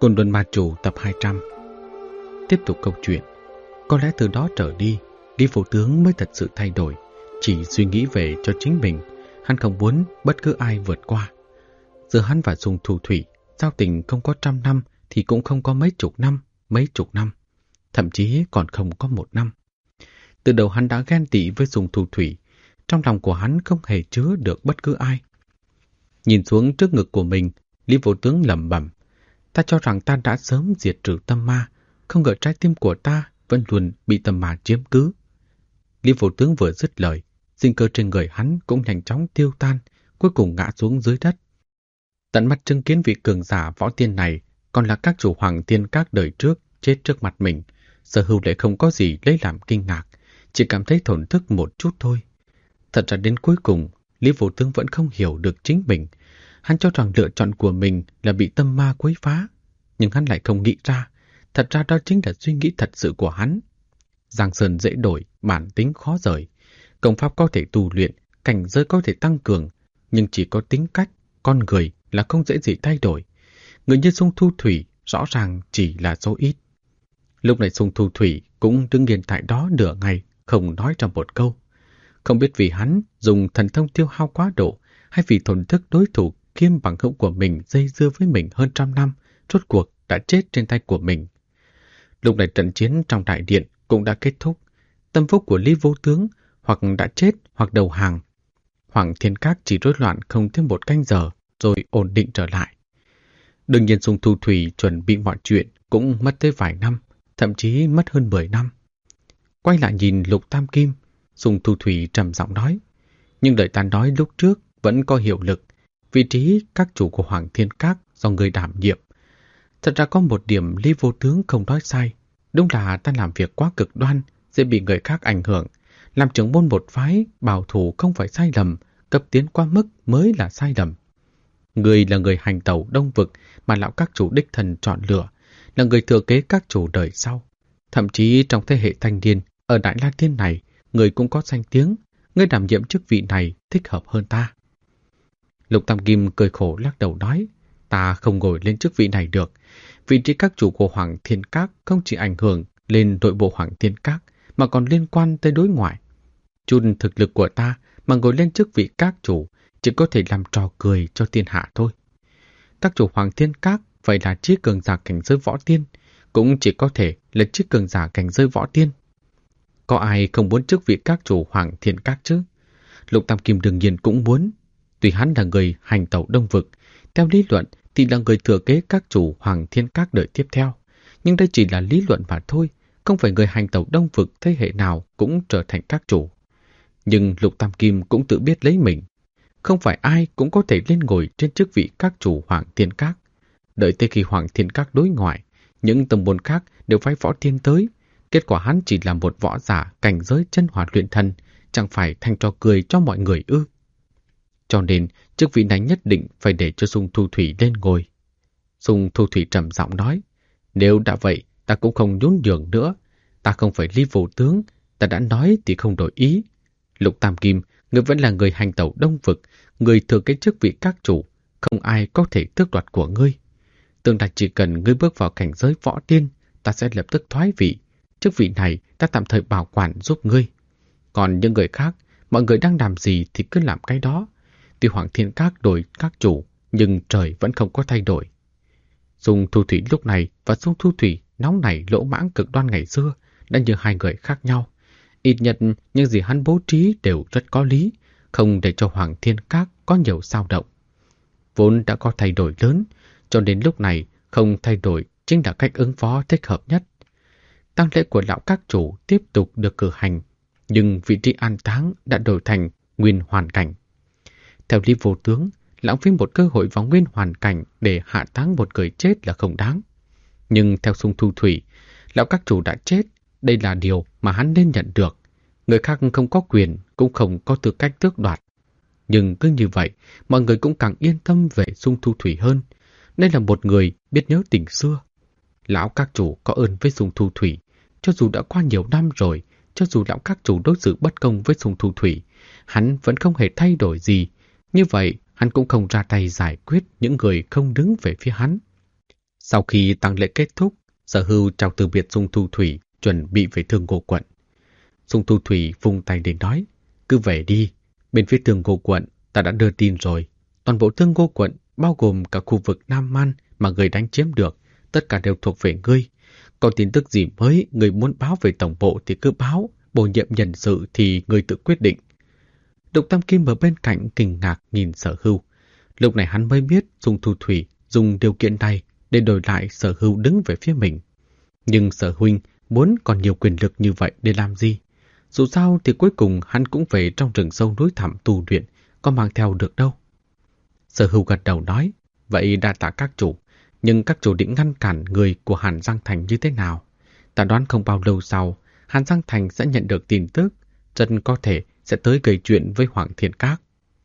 Côn Luân Ma Chủ tập 200. Tiếp tục câu chuyện. Có lẽ từ đó trở đi, Lý Vô Tướng mới thật sự thay đổi, chỉ suy nghĩ về cho chính mình. Hắn không muốn bất cứ ai vượt qua. Giữa hắn và Dung Thu Thủy, giao tình không có 100 năm thì cũng không có mấy chục năm, thậm chí còn không có 1 năm. Từ đầu hắn đã ghen tị với Dung Thu Thủy, trong lòng của hắn không hề chứa được bất cứ ai. Nhìn xuống trước ngực của mình, Lý Vô Tướng lẩm bẩm: ta cho rằng ta đã sớm diệt trừ tâm ma, không ngờ trái tim của ta vẫn luôn bị tâm ma chiếm cứ. Lý Vô Tướng vừa dứt lời, sinh cơ trên người hắn cũng nhanh chóng tiêu tan, cuối cùng ngã xuống dưới đất. Tận mắt chứng kiến vị cường giả võ tiên này, còn là các chủ Hoàng Thiên Các đời trước chết trước mặt mình, Sở Hữu lại không có gì lấy làm kinh ngạc, chỉ cảm thấy thổn thức một chút thôi. Thật ra đến cuối cùng, Lý Vô Tướng vẫn không hiểu được chính mình. Hắn cho rằng lựa chọn của mình là bị tâm ma quấy phá, nhưng hắn lại không nghĩ ra, thật ra đó chính là suy nghĩ thật sự của hắn. Giang sơn dễ đổi, bản tính khó rời. Công pháp có thể tu luyện, cảnh giới có thể tăng cường, nhưng chỉ có tính cách, con người là không dễ gì thay đổi. Người như Dung Thu Thủy rõ ràng chỉ là số ít. Lúc này Dung Thu Thủy cũng đứng yên tại đó nửa ngày, không nói ra một câu. Không biết vì hắn dùng thần thông tiêu hao quá độ, hay vì thổn thức đối thủ kiêm bằng hữu của mình dây dưa với mình hơn 100 năm, rốt cuộc đã chết trên tay của mình. Lúc này trận chiến trong đại điện cũng đã kết thúc. Tâm phúc của Lý Vô Tướng hoặc đã chết hoặc đầu hàng. Hoàng Thiên Các chỉ rối loạn không thêm 1 canh giờ rồi ổn định trở lại. Đương nhiên Dung Thu Thủy chuẩn bị mọi chuyện cũng mất tới vài năm, thậm chí mất hơn 10 năm. Quay lại nhìn Lục Tam Kim, Dung Thu Thủy trầm giọng nói: nhưng lời ta nói lúc trước vẫn có hiệu lực. Vị trí các chủ của Hoàng Thiên Các do người đảm nhiệm. Thật ra có một điểm Lý Vô Tướng không nói sai. Đúng là ta làm việc quá cực đoan, dễ bị người khác ảnh hưởng. Làm trưởng môn một phái, bảo thủ không phải sai lầm, cấp tiến quá mức mới là sai lầm. Người là người hành tẩu Đông Vực mà lão các chủ đích thần chọn lựa, là người thừa kế các chủ đời sau. Thậm chí trong thế hệ thanh niên, ở Đại La Thiên này, người cũng có danh tiếng. Người đảm nhiệm chức vị này thích hợp hơn ta. Lục Tam Kim cười khổ lắc đầu nói: ta không ngồi lên chức vị này được. Vị trí các chủ của Hoàng Thiên Các không chỉ ảnh hưởng lên nội bộ Hoàng Thiên Các mà còn liên quan tới đối ngoại. Chút thực lực của ta mà ngồi lên chức vị các chủ chỉ có thể làm trò cười cho thiên hạ thôi. Các chủ Hoàng Thiên Các phải là trí cường giả cảnh giới võ tiên, cũng chỉ có thể là trí cường giả cảnh giới võ tiên. Có ai không muốn chức vị các chủ Hoàng Thiên Các chứ? Lục Tam Kim đương nhiên cũng muốn. Tuy hắn là người hành tẩu Đông Vực, theo lý luận thì là người thừa kế các chủ Hoàng Thiên Các đời tiếp theo. Nhưng đây chỉ là lý luận mà thôi, không phải người hành tẩu Đông Vực thế hệ nào cũng trở thành các chủ. Nhưng Lục Tam Kim cũng tự biết lấy mình. Không phải ai cũng có thể lên ngồi trên chức vị các chủ Hoàng Thiên Các. Đợi tới khi Hoàng Thiên Các đối ngoại, những tông môn khác đều phái võ tiên tới. Kết quả hắn chỉ là một võ giả cảnh giới chân hỏa luyện thần, chẳng phải thành trò cười cho mọi người ư? Cho nên, chức vị này nhất định phải để cho Dung Thu Thủy lên ngồi. Dung Thu Thủy trầm giọng nói: nếu đã vậy, ta cũng không nhún nhường nữa. Ta không phải Lý Vô Tướng, ta đã nói thì không đổi ý. Lục Tam Kim, người vẫn là người hành tẩu Đông Vực, người thừa kế chức vị các chủ, không ai có thể tước đoạt của ngươi. Tương lai chỉ cần ngươi bước vào cảnh giới võ tiên, ta sẽ lập tức thoái vị. Chức vị này ta tạm thời bảo quản giúp ngươi. Còn những người khác, mọi người đang làm gì thì cứ làm cái đó. Tuy Hoàng Thiên Các đổi các chủ, nhưng trời vẫn không có thay đổi. Dung Thu Thủy lúc này và Dung Thu Thủy nóng nảy lỗ mãng cực đoan ngày xưa đã như hai người khác nhau. Ít nhất những gì hắn bố trí đều rất có lý, không để cho Hoàng Thiên Các có nhiều dao động. Vốn đã có thay đổi lớn, cho đến lúc này không thay đổi chính là cách ứng phó thích hợp nhất. Tang lễ của lão các chủ tiếp tục được cử hành, nhưng vị trí an táng đã đổi thành nguyên hoàn cảnh. Theo Lý Vô Tướng, lãng phí một cơ hội vào nguyên hoàn cảnh để hạ táng một người chết là không đáng. Nhưng theo Dung Thu Thủy, lão các chủ đã chết, đây là điều mà hắn nên nhận được. Người khác không có quyền, cũng không có tư cách tước đoạt. Nhưng cứ như vậy, mọi người cũng càng yên tâm về Dung Thu Thủy hơn. Đây là một người biết nhớ tình xưa. Lão các chủ có ơn với Dung Thu Thủy. Cho dù đã qua nhiều năm rồi, cho dù lão các chủ đối xử bất công với Dung Thu Thủy, hắn vẫn không hề thay đổi gì. Như vậy, hắn cũng không ra tay giải quyết những người không đứng về phía hắn. Sau khi tang lễ kết thúc, Sở Hưu chào từ biệt Dung Thu Thủy, chuẩn bị về Thương Ngô quận. Dung Thu Thủy vung tay để nói, cứ về đi, bên phía Thương Ngô quận ta đã đưa tin rồi. Toàn bộ Thương Ngô quận, bao gồm cả khu vực Nam Man mà người đánh chiếm được, tất cả đều thuộc về ngươi. Có tin tức gì mới người muốn báo về tổng bộ thì cứ báo, bổ nhiệm nhân sự thì người tự quyết định. Độc Tam Kim ở bên cạnh kinh ngạc nhìn Sở Hưu. Lúc này hắn mới biết Dung Thu Thủy dùng điều kiện này để đổi lại Sở Hưu đứng về phía mình. Nhưng Sở huynh muốn còn nhiều quyền lực như vậy để làm gì? Dù sao thì cuối cùng hắn cũng về trong rừng sâu núi thẳm tu luyện, có mang theo được đâu. Sở Hưu gật đầu nói, vậy đa tạ các chủ, nhưng các chủ định ngăn cản người của Hàn Giang Thành như thế nào? Ta đoán không bao lâu sau, Hàn Giang Thành sẽ nhận được tin tức, rất có thể sẽ tới gây chuyện với Hoàng Thiên Các.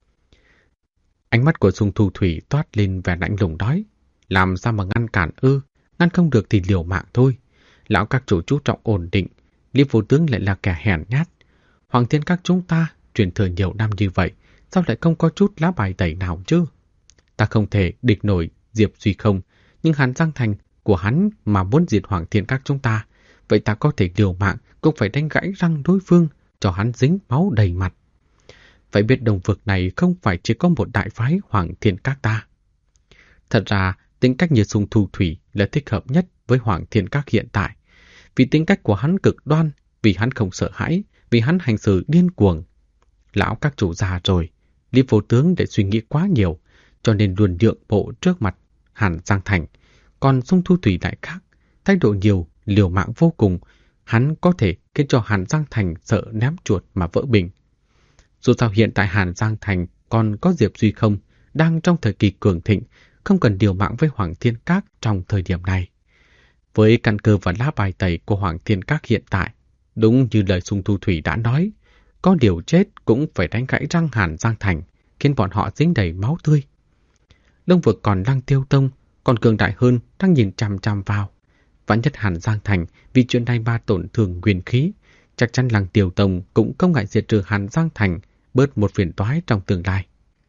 Ánh mắt của Dung Thu Thủy toát lên vẻ lạnh lùng nói, làm sao mà ngăn cản ư? Ngăn không được thì liều mạng thôi. Lão các chủ chú trọng ổn định, Lý Vô Tướng lại là kẻ hèn nhát. Hoàng Thiên Các chúng ta truyền thừa nhiều năm như vậy, sao lại không có chút lá bài tẩy nào chứ? Ta không thể địch nổi Diệp Duy Không, nhưng Hàn Giang Thành của hắn mà muốn diệt Hoàng Thiên Các chúng ta, vậy ta có thể liều mạng cũng phải đánh gãy răng đối phương, cho hắn dính máu đầy mặt. Phải biết Đông Vực này không phải chỉ có một đại phái Hoàng Thiên Các ta. Thật ra, tính cách như Dung Thu Thủy là thích hợp nhất với Hoàng Thiên Các hiện tại. Vì tính cách của hắn cực đoan, vì hắn không sợ hãi, vì hắn hành xử điên cuồng. Lão các chủ già rồi, Lý Vô Tướng để suy nghĩ quá nhiều, cho nên luôn nhượng bộ trước mặt Hàn Giang Thành. Còn Dung Thu Thủy lại khác, thái độ nhiều, liều mạng vô cùng, hắn có thể khiến cho Hàn Giang Thành sợ ném chuột mà vỡ bình. Dù sao hiện tại Hàn Giang Thành còn có Diệp Duy Không, đang trong thời kỳ cường thịnh, không cần liều mạng với Hoàng Thiên Các trong thời điểm này. Với căn cơ và lá bài tẩy của Hoàng Thiên Các hiện tại, đúng như lời Dung Thu Thủy đã nói, có điều chết cũng phải đánh gãy răng Hàn Giang Thành, khiến bọn họ dính đầy máu tươi. Đông Vực còn Lăng Tiêu Tông, còn cường đại hơn đang nhìn chằm chằm vào. Vạn nhất Hàn Giang Thành vì chuyện này mà tổn thương nguyên khí, chắc chắn Lăng Tiêu Tông cũng không ngại diệt trừ Hàn Giang Thành, bớt một phiền toái trong tương lai.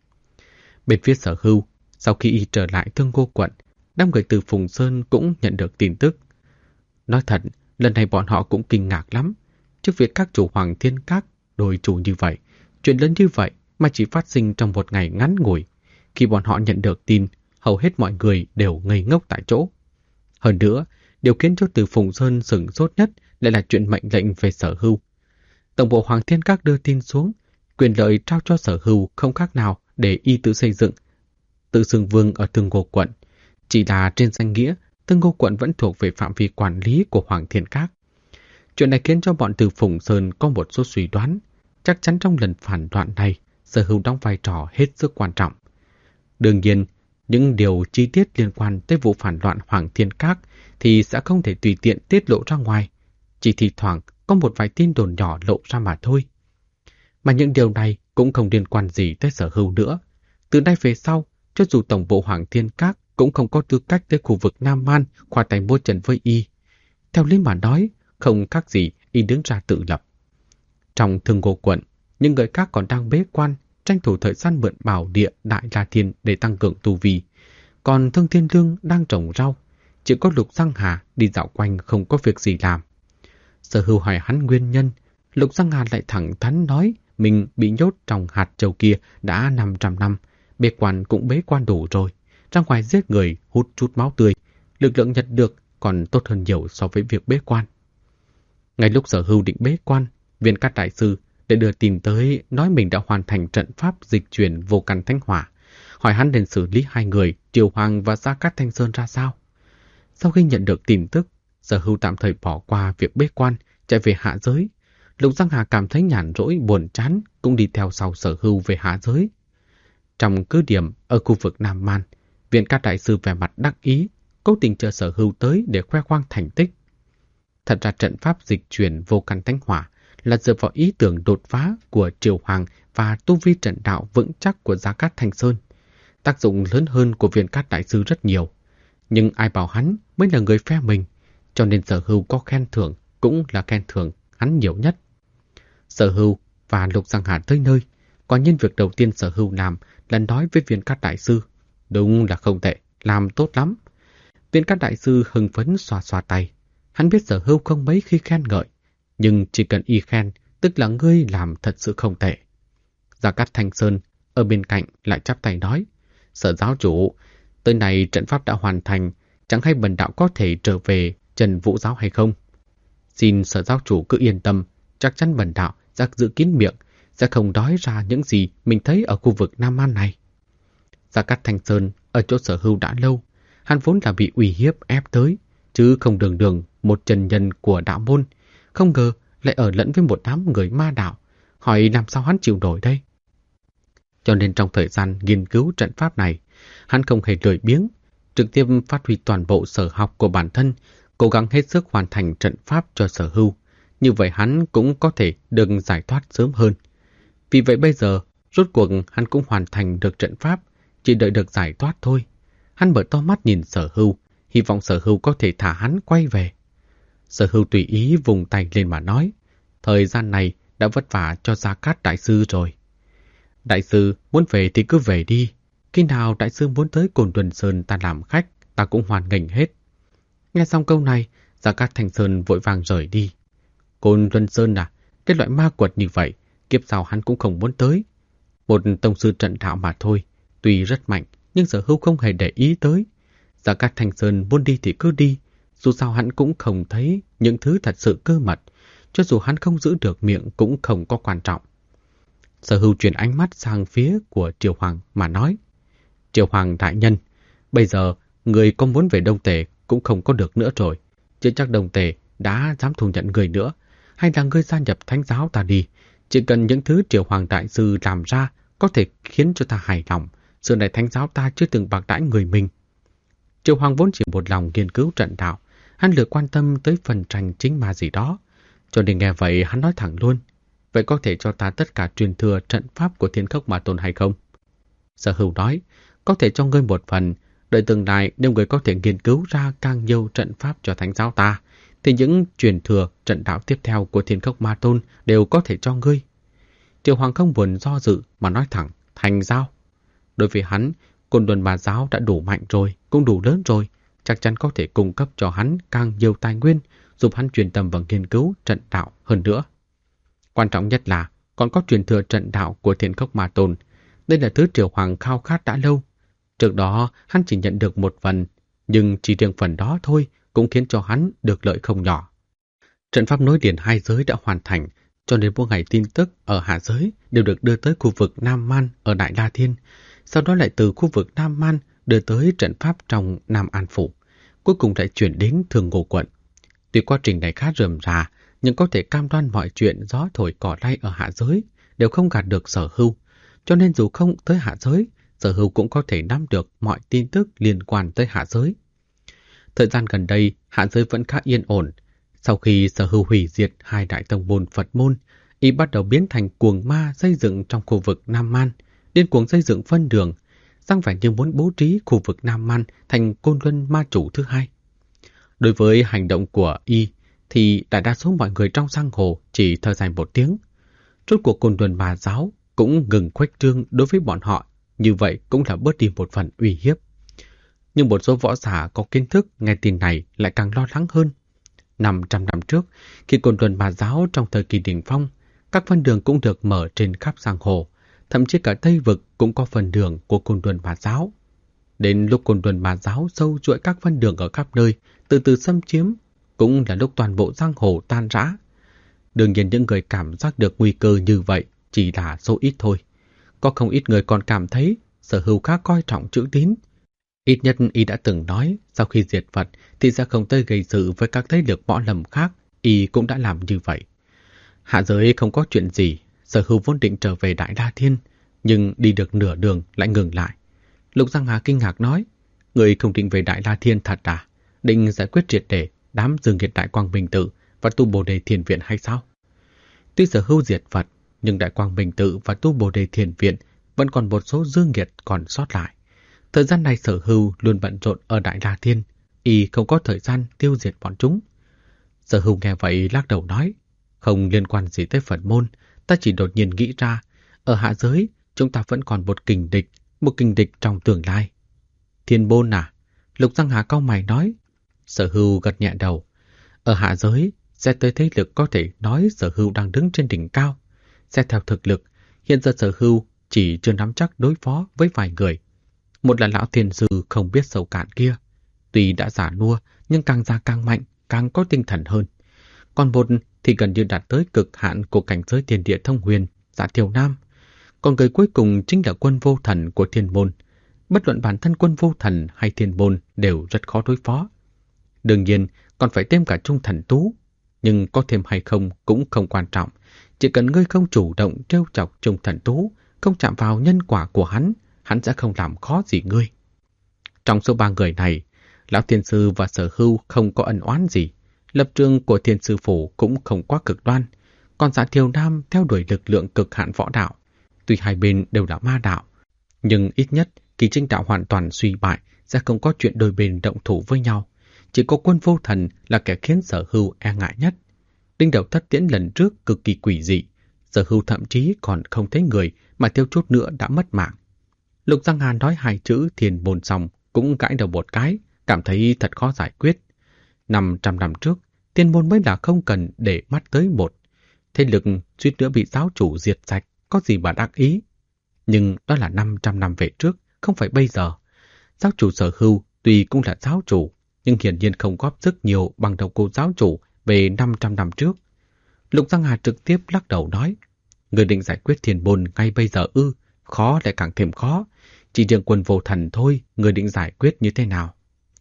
Bên phía Sở Hưu, sau khi y trở lại Thương Ngô quận, đám người từ Phùng Sơn cũng nhận được tin tức. Nói thật, lần này bọn họ cũng kinh ngạc lắm. Trước việc các chủ Hoàng Thiên Các đổi chủ như vậy, chuyện lớn như vậy mà chỉ phát sinh trong một ngày ngắn ngủi. Khi bọn họ nhận được tin, hầu hết mọi người đều ngây ngốc tại chỗ. Hơn nữa, điều khiến cho từ Phùng Sơn sửng sốt nhất lại là chuyện mệnh lệnh về Sở Hưu. Tổng bộ Hoàng Thiên Các đưa tin xuống, quyền lợi trao cho Sở Hưu không khác nào để y tự xây dựng, tự xưng vương ở Thương Ngô quận. Chỉ là trên danh nghĩa, Thương Ngô quận vẫn thuộc về phạm vi quản lý của Hoàng Thiên Các. Chuyện này khiến cho bọn từ Phùng Sơn có một số suy đoán. Chắc chắn trong lần phản loạn này, Sở Hưu đóng vai trò hết sức quan trọng. Đương nhiên, những điều chi tiết liên quan tới vụ phản loạn Hoàng Thiên Các thì sẽ không thể tùy tiện tiết lộ ra ngoài. Chỉ thi thoảng có một vài tin đồn nhỏ lộ ra mà thôi. Mà những điều này cũng không liên quan gì tới Sở Hưu nữa. Từ nay về sau, cho dù tổng bộ Hoàng Thiên Các cũng không có tư cách tới khu vực Nam Man khoa tay mua trần với y. Theo lý mà nói, không khác gì y đứng ra tự lập. Trong Thương Ngô quận, những người khác còn đang bế quan, tranh thủ thời gian mượn bảo địa Đại La Thiên để tăng cường tu vi. Còn Thương Thiên Lương đang trồng rau, chỉ có Lục Giang Hà đi dạo quanh không có việc gì làm. Sở Hưu hỏi hắn nguyên nhân, Lục Giang Hà lại thẳng thắn nói mình bị nhốt trong hạt châu kia đã 500 năm, bế quan cũng bế quan đủ rồi, ra ngoài giết người hút chút máu tươi, lực lượng nhận được còn tốt hơn nhiều so với việc bế quan. Ngay lúc Sở Hưu định bế quan, Viên Cát Đại Sư để đưa tin tới nói mình đã hoàn thành trận pháp dịch chuyển vô căn thánh hỏa, hỏi hắn nên xử lý hai người Triều Hoàng và Gia Cát Thanh Sơn ra sao. Sau khi nhận được tin tức, Sở Hưu tạm thời bỏ qua việc bế quan, chạy về hạ giới. Lục Giang Hà cảm thấy nhàn rỗi buồn chán, cũng đi theo sau Sở Hưu về hạ giới. Trong cứ điểm ở khu vực Nam Man, Viên Cát Đại Sư vẻ mặt đắc ý, cố tình chờ Sở Hưu tới để khoe khoang thành tích. Thật ra trận pháp dịch chuyển vô căn thánh hỏa là dựa vào ý tưởng đột phá của Triều Hoàng và tu vi trận đạo vững chắc của Gia Cát Thanh Sơn. Tác dụng lớn hơn của Viên Cát Đại Sư rất nhiều. Nhưng ai bảo hắn mới là người phe mình, cho nên Sở Hưu có khen thưởng cũng là khen thưởng hắn nhiều nhất. Sở Hưu và Lục Giang Hà tới nơi, quả nhiên việc đầu tiên Sở Hưu làm là nói với Viên Cát Đại Sư, đúng là không tệ, làm tốt lắm. Viên Cát đại sư hưng phấn xoa xoa tay. Hắn biết Sở Hưu không mấy khi khen ngợi, nhưng chỉ cần y khen, tức là ngươi làm thật sự không tệ. Gia Cát Thanh Sơn ở bên cạnh lại chắp tay nói, Sở giáo chủ, tới này trận pháp đã hoàn thành, chẳng hay bần đạo có thể trở về Trần Vũ giáo hay không? Xin Sở giáo chủ cứ yên tâm, chắc chắn bần đạo sẽ giữ kín miệng, sẽ không nói ra những gì mình thấy ở khu vực Nam An này. Gia Cát Thanh Sơn ở chỗ Sở Hưu đã lâu, hắn vốn là bị uy hiếp ép tới, chứ không đường đường một trần nhân của đạo môn, không ngờ lại ở lẫn với một đám người ma đạo, hỏi làm sao hắn chịu nổi đây. Cho nên trong thời gian nghiên cứu trận pháp này, hắn không hề lười biếng, trực tiếp phát huy toàn bộ sở học của bản thân, cố gắng hết sức hoàn thành trận pháp cho Sở Hưu. Như vậy hắn cũng có thể được giải thoát sớm hơn. Vì vậy bây giờ, rốt cuộc hắn cũng hoàn thành được trận pháp, chỉ đợi được giải thoát thôi. Hắn mở to mắt nhìn Sở Hưu, hy vọng Sở Hưu có thể thả hắn quay về. Sở Hưu tùy ý vùng tay lên mà nói, thời gian này đã vất vả cho Gia Cát đại sư rồi. Đại sư muốn về thì cứ về đi. Khi nào đại sư muốn tới Cồn Tuần Sơn ta làm khách, ta cũng hoàn nghênh hết. Nghe xong câu này, Gia Cát Thanh Sơn vội vàng rời đi. Cồn Tuần Sơn à, cái loại ma quật như vậy, kiếp sau hắn cũng không muốn tới. Một tông sư trận đạo mà thôi, tuy rất mạnh, nhưng Sở Hưu không hề để ý tới. Gia Cát Thanh Sơn muốn đi thì cứ đi, dù sao hắn cũng không thấy những thứ thật sự cơ mật, cho dù hắn không giữ được miệng cũng không có quan trọng. Sở Hưu chuyển ánh mắt sang phía của Triều Hoàng mà nói, Triều Hoàng đại nhân, bây giờ người có muốn về Đông Tề cũng không có được nữa rồi, chứ chắc Đông Tề đã dám thu nhận người nữa, hay là ngươi gia nhập Thánh giáo ta đi, chỉ cần những thứ Triều Hoàng đại sư làm ra có thể khiến cho ta hài lòng, xưa này Thánh giáo ta chưa từng bạc đãi người mình. Triều Hoàng vốn chỉ một lòng nghiên cứu trận đạo, hắn lười quan tâm tới phần tranh chính ma gì đó, cho nên nghe vậy hắn nói thẳng luôn, vậy có thể cho ta tất cả truyền thừa trận pháp của Thiên Khốc Ma Tôn hay không? Sở Hưu nói, có thể cho ngươi một phần, đợi tương lai nếu ngươi có thể nghiên cứu ra càng nhiều trận pháp cho Thánh giáo ta, thì những truyền thừa trận đạo tiếp theo của Thiên Khốc Ma Tôn đều có thể cho ngươi. Triều Hoàng không buồn do dự mà nói thẳng, thành giao. Đối với hắn, Côn Luân Ma giáo đã đủ mạnh rồi, cũng đủ lớn rồi, chắc chắn có thể cung cấp cho hắn càng nhiều tài nguyên, giúp hắn chuyên tâm vào nghiên cứu trận đạo hơn nữa. Quan trọng nhất là còn có truyền thừa trận đạo của Thiên Khốc Ma Tôn. Đây là thứ Triều Hoàng khao khát đã lâu. Trước đó hắn chỉ nhận được một phần, nhưng chỉ riêng phần đó thôi cũng khiến cho hắn được lợi không nhỏ. Trận pháp nối liền hai giới đã hoàn thành, cho nên mỗi ngày tin tức ở hạ giới đều được đưa tới khu vực Nam Man ở Đại La Thiên, sau đó lại từ khu vực Nam Man đưa tới trận pháp trong Nam An Phủ, cuối cùng lại chuyển đến Thường Ngô quận. Tuy quá trình này khá rườm rà, nhưng có thể cam đoan mọi chuyện gió thổi cỏ lay ở hạ giới đều không gạt được Sở Hưu, cho nên dù không tới hạ giới, Sở Hưu cũng có thể nắm được mọi tin tức liên quan tới hạ giới. Thời gian gần đây, hạ giới vẫn khá yên ổn. Sau khi Sở Hưu hủy diệt hai đại tông môn Phật môn, y bắt đầu biến thành cuồng ma xây dựng trong khu vực Nam Man, điên cuồng xây dựng phân đường, sang vẻ như muốn bố trí khu vực Nam Man thành Côn Luân ma chủ thứ hai. Đối với hành động của y, thì đại đa số mọi người trong giang hồ chỉ thở dài một tiếng. Rốt cuộc Côn Luân Ma giáo cũng ngừng khuếch trương đối với bọn họ, như vậy cũng là bớt đi một phần uy hiếp. Nhưng một số võ giả có kiến thức nghe tin này lại càng lo lắng hơn. 500 năm trước, khi Côn Luân Ma giáo trong thời kỳ đỉnh phong, các phân đường cũng được mở trên khắp giang hồ, thậm chí cả Tây Vực cũng có phân đường của Côn Luân Ma giáo. Đến lúc Côn Luân Ma giáo sâu chuỗi các phân đường ở khắp nơi, từ từ xâm chiếm, cũng là lúc toàn bộ giang hồ tan rã. Đương nhiên những người cảm giác được nguy cơ như vậy chỉ là số ít thôi. Có không ít người còn cảm thấy Sở Hưu khá coi trọng chữ tín. Ít nhất y đã từng nói sau khi diệt Phật thì sẽ không tới gây sự với các thế lực võ lâm khác, y cũng đã làm như vậy. Hạ giới không có chuyện gì, Sở Hưu vốn định trở về Đại La Thiên, nhưng đi được nửa đường lại ngừng lại. Lục Giang Hà kinh ngạc nói, người không định về Đại La Thiên thật à? Định giải quyết triệt để đám Dương Nghiệt Đại Quang Minh Tự và Tu Bồ Đề Thiền Viện hay sao? Tuy Sở Hưu diệt Phật, nhưng Đại Quang Minh Tự và Tu Bồ Đề Thiền Viện vẫn còn một số dương nghiệt còn sót lại. Thời gian này Sở Hưu luôn bận rộn ở Đại La Thiên, y không có thời gian tiêu diệt bọn chúng. Sở Hưu nghe vậy lắc đầu nói, không liên quan gì tới Phật môn, ta chỉ đột nhiên nghĩ ra, ở hạ giới chúng ta vẫn còn một kình địch trong tương lai. Thiên Bôn à? Lục Giang Hà cau mày nói. Sở Hưu gật nhẹ đầu. Ở hạ giới, xét tới thế lực có thể nói Sở Hưu đang đứng trên đỉnh cao. Xét theo thực lực, hiện giờ Sở Hưu chỉ chưa nắm chắc đối phó với vài người. Một là lão thiền sư không biết sâu cạn kia. Tuy đã già nua, nhưng càng già càng mạnh, càng có tinh thần hơn. Còn một thì gần như đạt tới cực hạn của cảnh giới thiên địa thông huyền, Dạ Thiều Nam. Còn người cuối cùng chính là quân vô thần của thiên môn. Bất luận bản thân quân vô thần hay thiên môn đều rất khó đối phó. Đương nhiên, còn phải thêm cả Trung Thần Tú. Nhưng có thêm hay không cũng không quan trọng. Chỉ cần ngươi không chủ động trêu chọc Trung Thần Tú, không chạm vào nhân quả của hắn sẽ không làm khó gì ngươi. Trong số 3 người này, Lão Thiên Sư và Sở Hưu không có ân oán gì. Lập trường của Thiên Sư Phủ cũng không quá cực đoan. Còn Dạ Thiều Nam theo đuổi lực lượng cực hạn võ đạo. Tuy hai bên đều là ma đạo, nhưng ít nhất kỳ chính đạo hoàn toàn suy bại sẽ không có chuyện đôi bên động thủ với nhau. Chỉ có quân vô thần là kẻ khiến Sở Hưu e ngại nhất. Đinh đầu thất tiễn lần trước cực kỳ quỷ dị. Sở Hưu thậm chí còn không thấy người mà thiếu chút nữa đã mất mạng. Lục Giang Hà nói 2 chữ Thiên Môn xong cũng gãi đầu một cái, cảm thấy thật khó giải quyết. 500 năm trước, Thiên Môn mới là không cần để mắt tới một. Thế lực suýt nữa bị giáo chủ diệt sạch, có gì mà đắc ý. Nhưng đó là 500 năm về trước, không phải bây giờ. Giáo chủ Sở Hưu tuy cũng là giáo chủ, nhưng hiển nhiên không góp sức nhiều bằng đầu cô giáo chủ về 500 năm trước. Lục Giang Hà trực tiếp lắc đầu nói, người định giải quyết Thiên Môn ngay bây giờ ư, khó lại càng thêm khó. Chỉ riêng quân vô thần thôi, người định giải quyết như thế nào?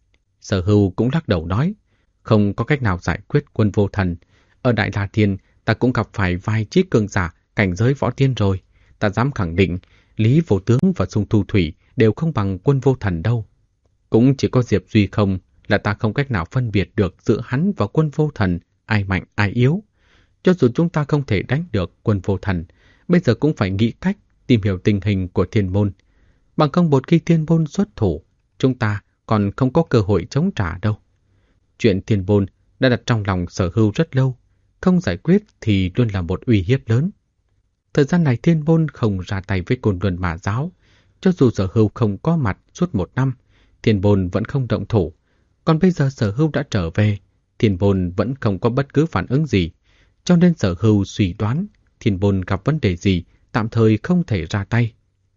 Sở Hưu cũng lắc đầu nói, không có cách nào giải quyết quân vô thần. Ở Đại La Thiên, ta cũng gặp phải vài trí cường giả cảnh giới võ tiên rồi. Ta dám khẳng định, Lý Vô Tướng và Xung Thu Thủy đều không bằng quân vô thần đâu. Cũng chỉ có Diệp Duy không là ta không cách nào phân biệt được giữa hắn và quân vô thần, ai mạnh ai yếu. Cho dù chúng ta không thể đánh được quân vô thần, bây giờ cũng phải nghĩ cách tìm hiểu tình hình của Thiên Môn. Bằng không một khi Thiên Môn xuất thủ, chúng ta còn không có cơ hội chống trả đâu. Chuyện Thiên Môn đã đặt trong lòng Sở Hưu rất lâu, không giải quyết thì luôn là một uy hiếp lớn. Thời gian này Thiên Môn không ra tay với Côn Luân Ma Giáo. Cho dù Sở Hưu không có mặt suốt 1 năm, Thiên Môn vẫn không động thủ. Còn bây giờ Sở Hưu đã trở về, Thiên Môn vẫn không có bất cứ phản ứng gì. Cho nên Sở Hưu suy đoán Thiên Môn gặp vấn đề gì tạm thời không thể ra tay.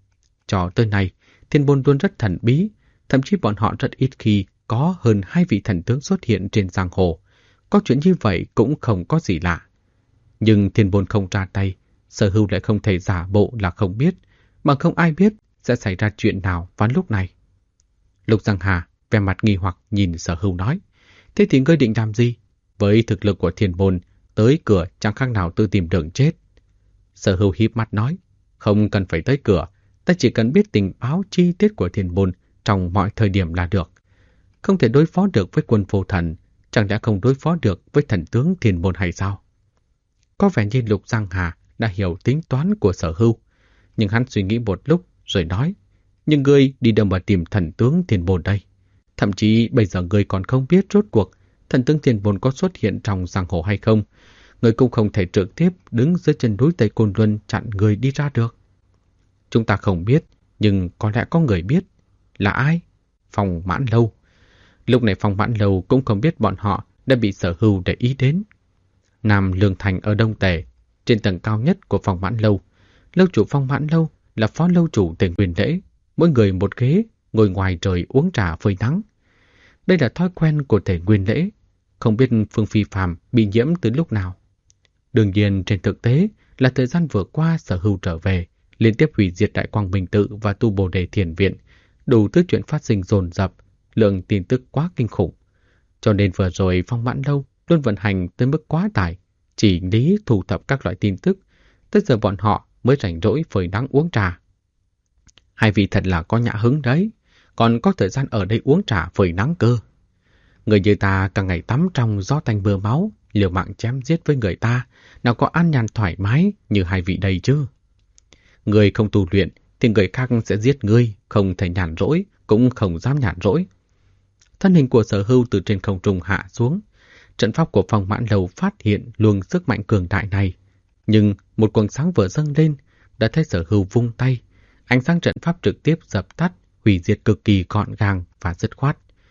Cho tới nay, Thiên Môn luôn rất thần bí, thậm chí bọn họ rất ít khi có hơn 2 vị thần tướng xuất hiện trên giang hồ. Có chuyện như vậy cũng không có gì lạ. Nhưng Thiên Môn không ra tay, Sở Hưu lại không thể giả bộ là không biết, mà không ai biết sẽ xảy ra chuyện nào vào lúc này. Lục Giang Hà vẻ mặt nghi hoặc nhìn Sở Hưu nói, thế thì ngươi định làm gì? Với thực lực của Thiên Môn, tới cửa chẳng khác nào tự tìm đường chết. Sở Hưu híp mắt nói, không cần phải tới cửa, ta chỉ cần biết tình báo chi tiết của Thiên Môn trong mọi thời điểm là được. Không thể đối phó được với quân vô thần, chẳng lẽ không đối phó được với thần tướng Thiên Môn hay sao? Có vẻ như Lục Giang Hà đã hiểu tính toán của Sở Hưu, nhưng hắn suy nghĩ một lúc rồi nói, nhưng ngươi đi đâu mà tìm thần tướng Thiên Môn đây? Thậm chí bây giờ ngươi còn không biết rốt cuộc thần tướng Thiên Môn có xuất hiện trong giang hồ hay không. Ngươi cũng không thể trực tiếp đứng dưới chân núi Tây Côn Luân chặn người đi ra được. Chúng ta không biết, nhưng có lẽ có người biết. Là ai? Phong Mãn Lâu. Lúc này Phong Mãn Lâu cũng không biết bọn họ đã bị Sở Hưu để ý đến. Nam Lương Thành ở Đông Tề, trên tầng cao nhất của Phong Mãn Lâu. Lâu chủ Phong Mãn Lâu là phó lâu chủ Tề Nguyên Lễ, mỗi người một ghế, ngồi ngoài trời uống trà phơi nắng. Đây là thói quen của Tề Nguyên Lễ, không biết Phương Phi Phàm bị nhiễm từ lúc nào. Đương nhiên trên thực tế là thời gian vừa qua Sở Hưu trở về, liên tiếp hủy diệt Đại Quang Minh Tự và tu Bồ Đề Thiền Viện, đủ thứ chuyện phát sinh dồn dập, lượng tin tức quá kinh khủng. Cho nên vừa rồi Phong Mãn Lâu luôn vận hành tới mức quá tải, chỉ lý thu thập các loại tin tức, tới giờ bọn họ mới rảnh rỗi phơi nắng uống trà. Hai vị thật là có nhã hứng đấy, còn có thời gian ở đây uống trà phơi nắng cơ. Người như ta cả ngày tắm trong gió tanh mưa máu, liều mạng chém giết với người ta, nào có an nhàn thoải mái như hai vị đây chứ. Người không tu luyện thì người khác sẽ giết ngươi, không thể nhàn rỗi, cũng không dám nhàn rỗi. Thân hình của Sở Hưu từ trên không trung hạ xuống. Trận pháp của Phong Mãn Lâu phát hiện luồng sức mạnh cường đại này. Nhưng một quầng sáng vừa dâng lên, đã thấy Sở Hưu vung tay. Ánh sáng trận pháp trực tiếp dập tắt, hủy diệt cực kỳ gọn gàng và dứt khoát.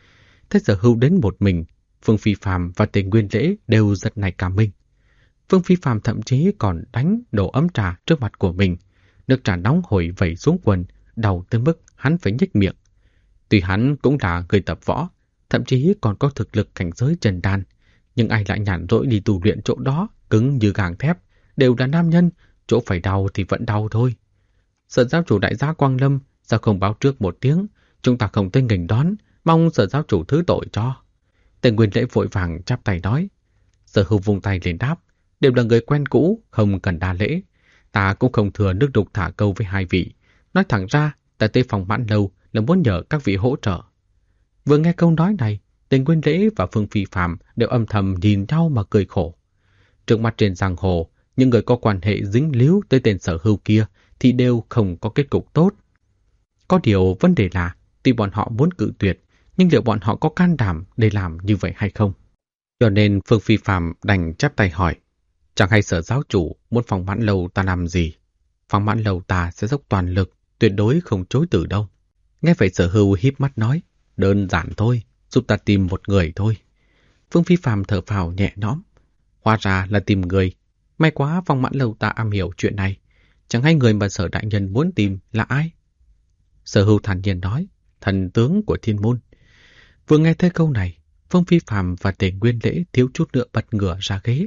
Thấy Sở Hưu đến một mình, Phương Phi Phàm và Tề Nguyên Lễ đều giật nảy cả mình. Phương Phi Phàm thậm chí còn đánh đổ ấm trà trước mặt của mình. Nước trà nóng hổi vẩy xuống quần, đau tới mức hắn phải nhếch miệng. Tuy hắn cũng là người tập võ, thậm chí còn có thực lực cảnh giới trần đan, nhưng ai lại nhàn rỗi đi tu luyện chỗ đó, cứng như gang thép, đều là nam nhân, chỗ phải đau thì vẫn đau thôi. Sở giáo chủ đại gia Quang Lâm, sao không báo trước một tiếng, chúng ta không tới nghênh đón, mong sở giáo chủ thứ tội cho. Tề Nguyên Lễ vội vàng chắp tay nói. Sở Hưu vung tay lên đáp, đều là người quen cũ, không cần đa lễ. Ta cũng không thừa nước đục thả câu với hai vị. Nói thẳng ra, ta tới phòng Mãn Lâu là muốn nhờ các vị hỗ trợ. Vừa nghe câu nói này, Tề Nguyên Lễ và Phương Phi Phàm đều âm thầm nhìn nhau mà cười khổ. Trước mặt trên giang hồ, những người có quan hệ dính líu tới tên Sở Hưu kia thì đều không có kết cục tốt. Có điều vấn đề là, tuy bọn họ muốn cự tuyệt, nhưng liệu bọn họ có can đảm để làm như vậy hay không? Cho nên Phương Phi Phàm đành chắp tay hỏi, chẳng hay Sở giáo chủ muốn phòng Mãn Lâu ta làm gì? Phòng Mãn Lâu ta sẽ dốc toàn lực, tuyệt đối không chối từ đâu. Nghe vậy Sở Hưu híp mắt nói, đơn giản thôi, giúp ta tìm một người thôi. Phương Phi Phàm thở phào nhẹ nhõm, hóa ra là tìm người. May quá Phòng Mãn Lâu ta am hiểu chuyện này, chẳng hay người mà Sở đại nhân muốn tìm là ai? Sở Hưu thản nhiên nói, thần tướng của Thiên Môn. Vừa nghe thấy câu này, Phương Phi Phàm và Tề Nguyên Lễ thiếu chút nữa bật ngửa ra ghế.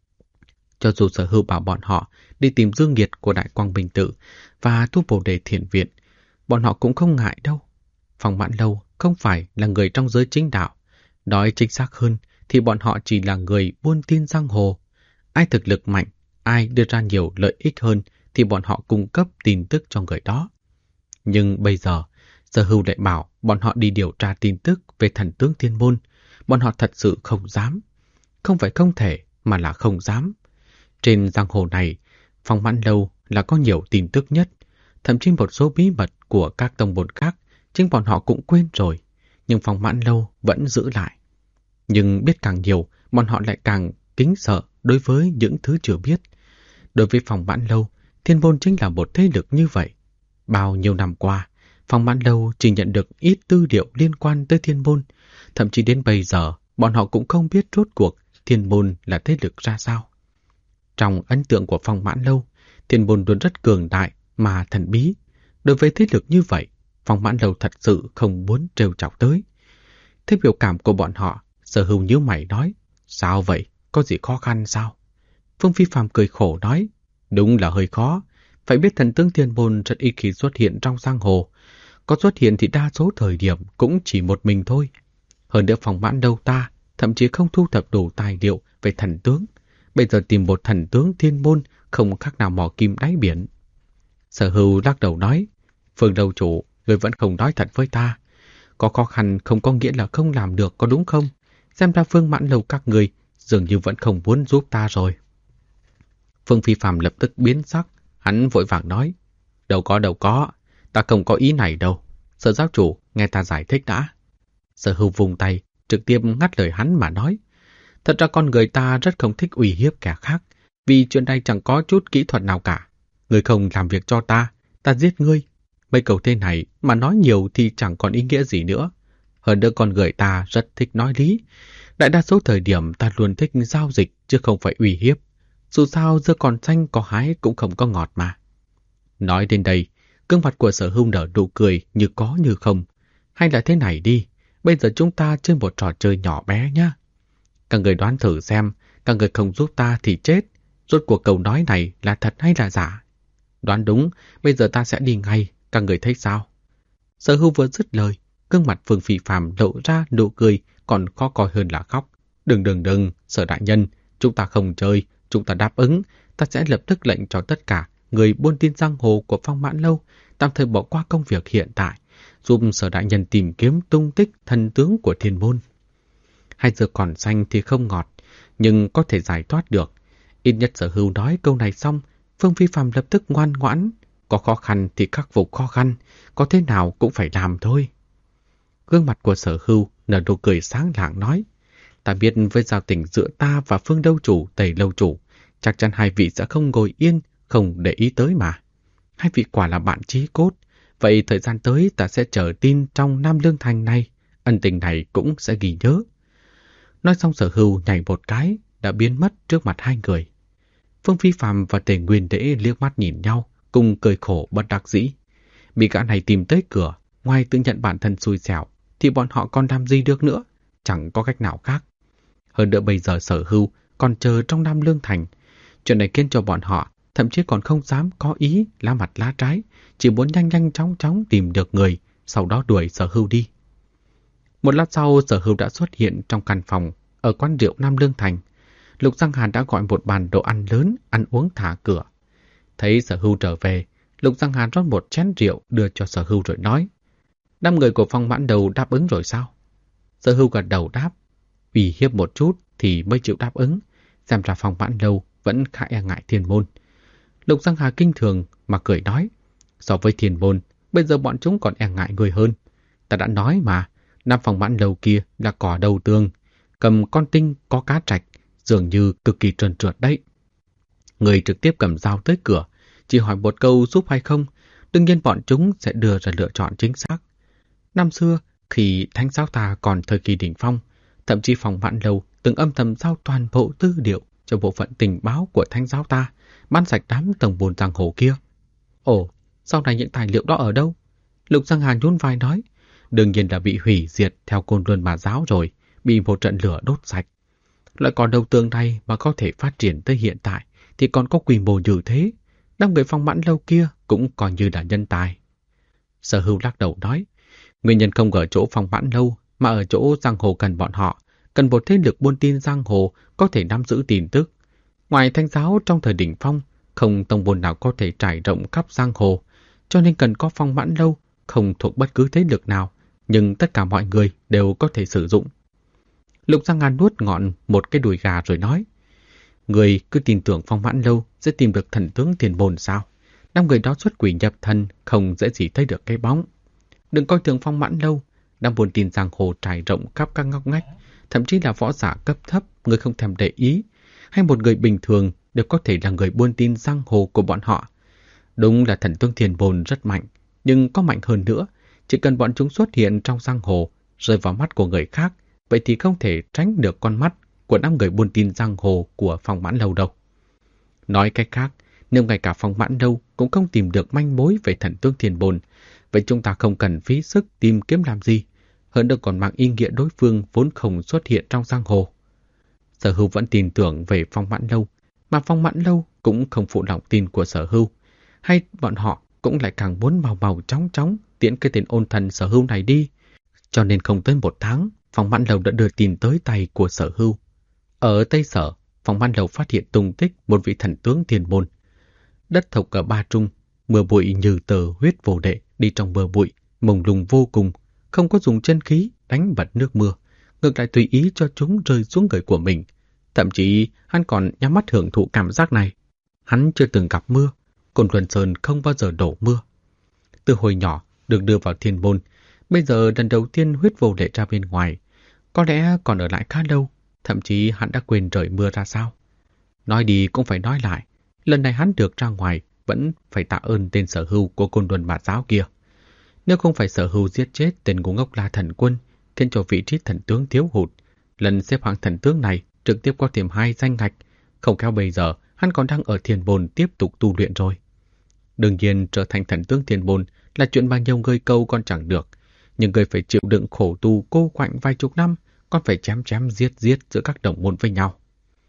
Cho dù Sở Hưu bảo bọn họ đi tìm Dương Nghiệt của Đại Quang Bình Tự và tu Bồ Đề Thiền Viện, bọn họ cũng không ngại đâu. Phòng Mãn Lâu không phải là người trong giới chính đạo. Nói chính xác hơn thì bọn họ chỉ là người buôn tin giang hồ. Ai thực lực mạnh, ai đưa ra nhiều lợi ích hơn thì bọn họ cung cấp tin tức cho người đó. Nhưng bây giờ, Sở Hưu lại bảo bọn họ đi điều tra tin tức về thần tướng Thiên Môn. Bọn họ thật sự không dám. Không phải không thể, mà là không dám. Trên giang hồ này, Phòng Mãn Lâu là có nhiều tin tức nhất. Thậm chí một số bí mật của các tông môn khác, chính bọn họ cũng quên rồi. Nhưng Phòng Mãn Lâu vẫn giữ lại. Nhưng biết càng nhiều, bọn họ lại càng kính sợ đối với những thứ chưa biết. Đối với Phòng Mãn Lâu, Thiên Môn chính là một thế lực như vậy. Bao nhiêu năm qua, Phòng Mãn Lâu chỉ nhận được ít tư liệu liên quan tới Thiên Môn. Thậm chí đến bây giờ, bọn họ cũng không biết rốt cuộc Thiên Môn là thế lực ra sao. Trong ấn tượng của Phòng Mãn Lâu, Thiên Môn luôn rất cường đại mà thần bí. Đối với thế lực như vậy, Phòng Mãn Lâu thật sự không muốn trêu chọc tới. Thế biểu cảm của bọn họ, Sở Hưu nhíu mày nói, sao vậy? Có gì khó khăn sao? Phương Phi Phàm cười khổ nói, đúng là hơi khó. Phải biết thần tướng Thiên Môn rất ít khi xuất hiện trong giang hồ. Có xuất hiện thì đa số thời điểm cũng chỉ một mình thôi. Hơn nữa Phòng Mãn Lâu ta thậm chí không thu thập đủ tài liệu về thần tướng. Bây giờ tìm một thần tướng Thiên Môn không khác nào mò kim đáy biển. Sở Hưu lắc đầu nói, Phương Lâu chủ, người vẫn không nói thật với ta. Có khó khăn không có nghĩa là không làm được, có đúng không? Xem ra Phương Mãn Lâu các người dường như vẫn không muốn giúp ta rồi. Phương Phi Phàm lập tức biến sắc, hắn vội vàng nói, đâu có, ta không có ý này đâu. Sở giáo chủ, nghe ta giải thích đã. Sở Hưu vùng tay, trực tiếp ngắt lời hắn mà nói, thật ra con người ta rất không thích uy hiếp kẻ khác, vì chuyện này chẳng có chút kỹ thuật nào cả. Người không làm việc cho ta giết ngươi. Mấy câu thế này mà nói nhiều thì chẳng còn ý nghĩa gì nữa. Hơn nữa con người ta rất thích nói lý. Đại đa số thời điểm ta luôn thích giao dịch chứ không phải uy hiếp. Dù sao dưa còn xanh có hái cũng không có ngọt mà. Nói đến đây, gương mặt của Sở Hưu nở nụ cười như có như không. Hay là thế này đi, bây giờ chúng ta chơi một trò chơi nhỏ bé nhá. Các người đoán thử xem, các người không giúp ta thì chết. Rốt cuộc câu nói này là thật hay là giả? Đoán đúng, bây giờ ta sẽ đi ngay, các người thấy sao? Sở Hưu vừa dứt lời, gương mặt Phương Phi Phàm lộ ra nụ cười còn khó coi hơn là khóc. Đừng, Sở đại nhân, chúng ta không chơi, chúng ta đáp ứng, ta sẽ lập tức lệnh cho tất cả người buôn tin giang hồ của Phong Mãn Lâu tạm thời bỏ qua công việc hiện tại, giúp Sở đại nhân tìm kiếm tung tích thần tướng của Thiên Môn. Hai giờ còn xanh thì không ngọt, nhưng có thể giải thoát được. Ít nhất Sở Hưu nói câu này xong, Phương Phi Phàm lập tức ngoan ngoãn. Có khó khăn thì khắc phục khó khăn, có thế nào cũng phải làm thôi. Gương mặt của Sở Hưu nở nụ cười sáng lạng nói, ta biết với giao tình giữa ta và Phương Lâu chủ, Tề Lâu chủ, chắc chắn hai vị sẽ không ngồi yên, không để ý tới mà. Hai vị quả là bạn chí cốt, vậy thời gian tới ta sẽ chờ tin trong Nam Lương Thành này, ân tình này cũng sẽ ghi nhớ. Nói xong Sở Hưu nhảy một cái, đã biến mất trước mặt hai người. Phương Phi Phàm và Tề Nguyên Đễ liếc mắt nhìn nhau, cùng cười khổ bất đắc dĩ. Bị gã này tìm tới cửa, ngoài tự nhận bản thân xui xẻo, thì bọn họ còn làm gì được nữa, chẳng có cách nào khác. Hơn nữa bây giờ Sở Hưu còn chờ trong Nam Lương Thành. Chuyện này khiến cho bọn họ thậm chí còn không dám có ý lá mặt lá trái, chỉ muốn nhanh nhanh chóng chóng tìm được người, sau đó đuổi Sở Hưu đi. Một lát sau, Sở Hưu đã xuất hiện trong căn phòng ở quán rượu Nam Lương Thành. Lục Giang Hàn đã gọi một bàn đồ ăn lớn, ăn uống thả cửa. Thấy Sở Hưu trở về, Lục Giang Hàn rót một chén rượu đưa cho Sở Hưu rồi nói: 5 người của Phong Mãn Đầu đáp ứng rồi sao? Sở Hưu gật đầu đáp: uy hiếp một chút thì mới chịu đáp ứng, xem ra Phong Mãn Đầu vẫn khá e ngại Thiên Môn. Lục Giang Hà kinh thường mà cười nói: so với Thiên Môn, bây giờ bọn chúng còn e ngại người hơn. Ta đã nói mà, 5 Phong Mãn Đầu kia là cỏ đầu tường, cầm con tinh có cá trạch, dường như cực kỳ trơn trượt đấy. Người trực tiếp cầm dao tới cửa, chỉ hỏi một câu giúp hay không, đương nhiên bọn chúng sẽ đưa ra lựa chọn chính xác. Năm xưa, khi Thánh Giáo ta còn thời kỳ đỉnh phong, thậm chí Phong Mãn Lâu từng âm thầm giao toàn bộ tư liệu cho bộ phận tình báo của Thánh Giáo ta, bán sạch đám tổng bồn giang hồ kia. Ồ, sau này những tài liệu đó ở đâu? Lục Giang Hàn nhún vai nói: đương nhiên là bị hủy diệt theo Côn Luân Bà Giáo rồi, bị một trận lửa đốt sạch. Loại cỏ đầu tường này mà có thể phát triển tới hiện tại thì còn có quy mô như thế, 5 người Phong Mãn Lâu kia cũng coi như là nhân tài. Sở Hưu lắc đầu nói: nguyên nhân không ở chỗ Phong Mãn Lâu mà ở chỗ giang hồ cần bọn họ, cần một thế lực buôn tin giang hồ có thể nắm giữ tin tức. Ngoài Thánh Giáo trong thời đỉnh phong, không tông môn nào có thể trải rộng khắp giang hồ, cho nên cần có Phong Mãn Lâu không thuộc bất cứ thế lực nào, nhưng tất cả mọi người đều có thể sử dụng. Lục Giang Ngàn nuốt ngọn một cái đùi gà rồi nói: người cứ tin tưởng Phong Mãn Lâu sẽ tìm được thần tướng Thiên Môn sao? 5 người đó xuất quỷ nhập thần, không dễ gì thấy được cái bóng. Đừng coi thường Phong Mãn Lâu, đang buôn tin giang hồ trải rộng khắp các ngóc ngách, thậm chí là võ giả cấp thấp, người không thèm để ý, hay một người bình thường đều có thể là người buôn tin giang hồ của bọn họ. Đúng là thần tướng Thiên Môn rất mạnh, nhưng có mạnh hơn nữa, chỉ cần bọn chúng xuất hiện trong giang hồ, rơi vào mắt của người khác, vậy thì không thể tránh được con mắt của 5 người buôn tin giang hồ của Phong Mãn Lâu đâu. Nói cách khác, nếu ngay cả Phong Mãn Lâu cũng không tìm được manh mối về thần tướng Thiên Môn, vậy chúng ta không cần phí sức tìm kiếm làm gì, hơn nữa còn mang ý nghĩa đối phương vốn không xuất hiện trong giang hồ. Sở Hưu vẫn tin tưởng về Phong Mãn Lâu, mà Phong Mãn Lâu cũng không phụ lòng tin của Sở Hưu, hay bọn họ cũng lại càng muốn mau mau chóng chóng tiễn cái tên ôn thần Sở Hưu này đi. Cho nên không tới 1 tháng, Phong Mãn Lâu đã đưa tin tới tay của Sở Hưu. Ở Tây Sở, Phong Mãn Lâu phát hiện tung tích một vị thần tướng Thiên Môn. Đất thộc ở Ba Trung, mưa bụi như tờ huyết vô đệ, đi trong mưa bụi, mông lung vô cùng, không có dùng chân khí đánh bật nước mưa, ngược lại tùy ý cho chúng rơi xuống người của mình. Thậm chí hắn còn nhắm mắt hưởng thụ cảm giác này. Hắn chưa từng gặp mưa, Côn Luân Sơn không bao giờ đổ mưa. Từ hồi nhỏ được đưa vào Thiên Môn, bây giờ lần đầu tiên huyết vô đệ ra bên ngoài, có lẽ còn ở lại khá lâu, thậm chí hắn đã quên trời mưa ra sao. Nói đi cũng phải nói lại, lần này hắn được ra ngoài vẫn phải tạ ơn tên Sở Hưu của Côn Luân Bà Giáo kia. Nếu không phải Sở Hưu giết chết tên ngu ngốc La Thần Quân, khiến cho vị trí thần tướng thiếu hụt, lần xếp hạng thần tướng này trực tiếp có thêm 2 danh ngạch, không khéo bây giờ hắn còn đang ở Thiên Môn tiếp tục tu luyện rồi. Đương nhiên trở thành thần tướng Thiên Môn là chuyện bao nhiêu người câu còn chẳng được, nhưng người phải chịu đựng khổ tu cô quạnh vài chục năm, còn phải chém chém giết giết giữa các đồng môn với nhau.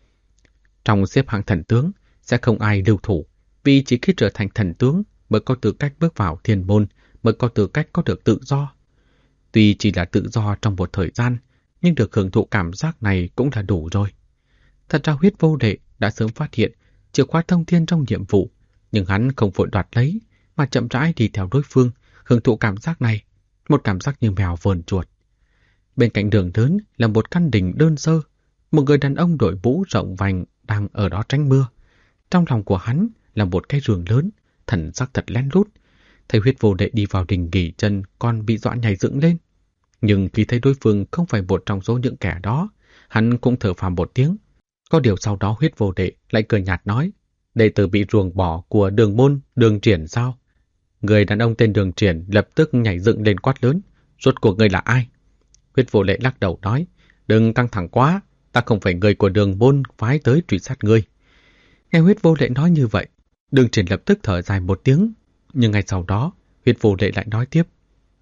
Trong xếp hạng thần tướng sẽ không ai lưu thủ, vì chỉ khi trở thành thần tướng mới có tư cách bước vào Thiên Môn, mới có tư cách có được tự do. Tuy chỉ là tự do trong một thời gian, nhưng được hưởng thụ cảm giác này cũng là đủ rồi. Thật ra huyết vô đệ đã sớm phát hiện chìa khóa thông thiên trong nhiệm vụ, nhưng hắn không vội đoạt lấy, mà chậm rãi đi theo đối phương, hưởng thụ cảm giác này, một cảm giác như mèo vờn chuột. Bên cạnh đường lớn là một căn đình đơn sơ, một người đàn ông đội mũ rộng vành đang ở đó tránh mưa. Trong lòng của hắn là một cái giường lớn, thần sắc thật lén lút. Thấy huyết vô đệ đi vào đình nghỉ chân còn bị dọa nhảy dựng lên. Nhưng khi thấy đối phương không phải một trong số những kẻ đó, hắn cũng thở phào một tiếng. Có điều sau đó huyết vô đệ lại cười nhạt nói: đệ tử bị ruồng bỏ của Đường Môn, Đường Triển sao? Người đàn ông tên Đường Triển lập tức nhảy dựng lên quát lớn: rốt cuộc người là ai? Huyết Vô Lệ lắc đầu nói, đừng căng thẳng quá, ta không phải người của Đường môn phái tới truy sát ngươi. Nghe Huyết Vô Lệ nói như vậy, Đường Triển lập tức thở dài một tiếng, nhưng ngay sau đó, Huyết Vô Lệ lại nói tiếp.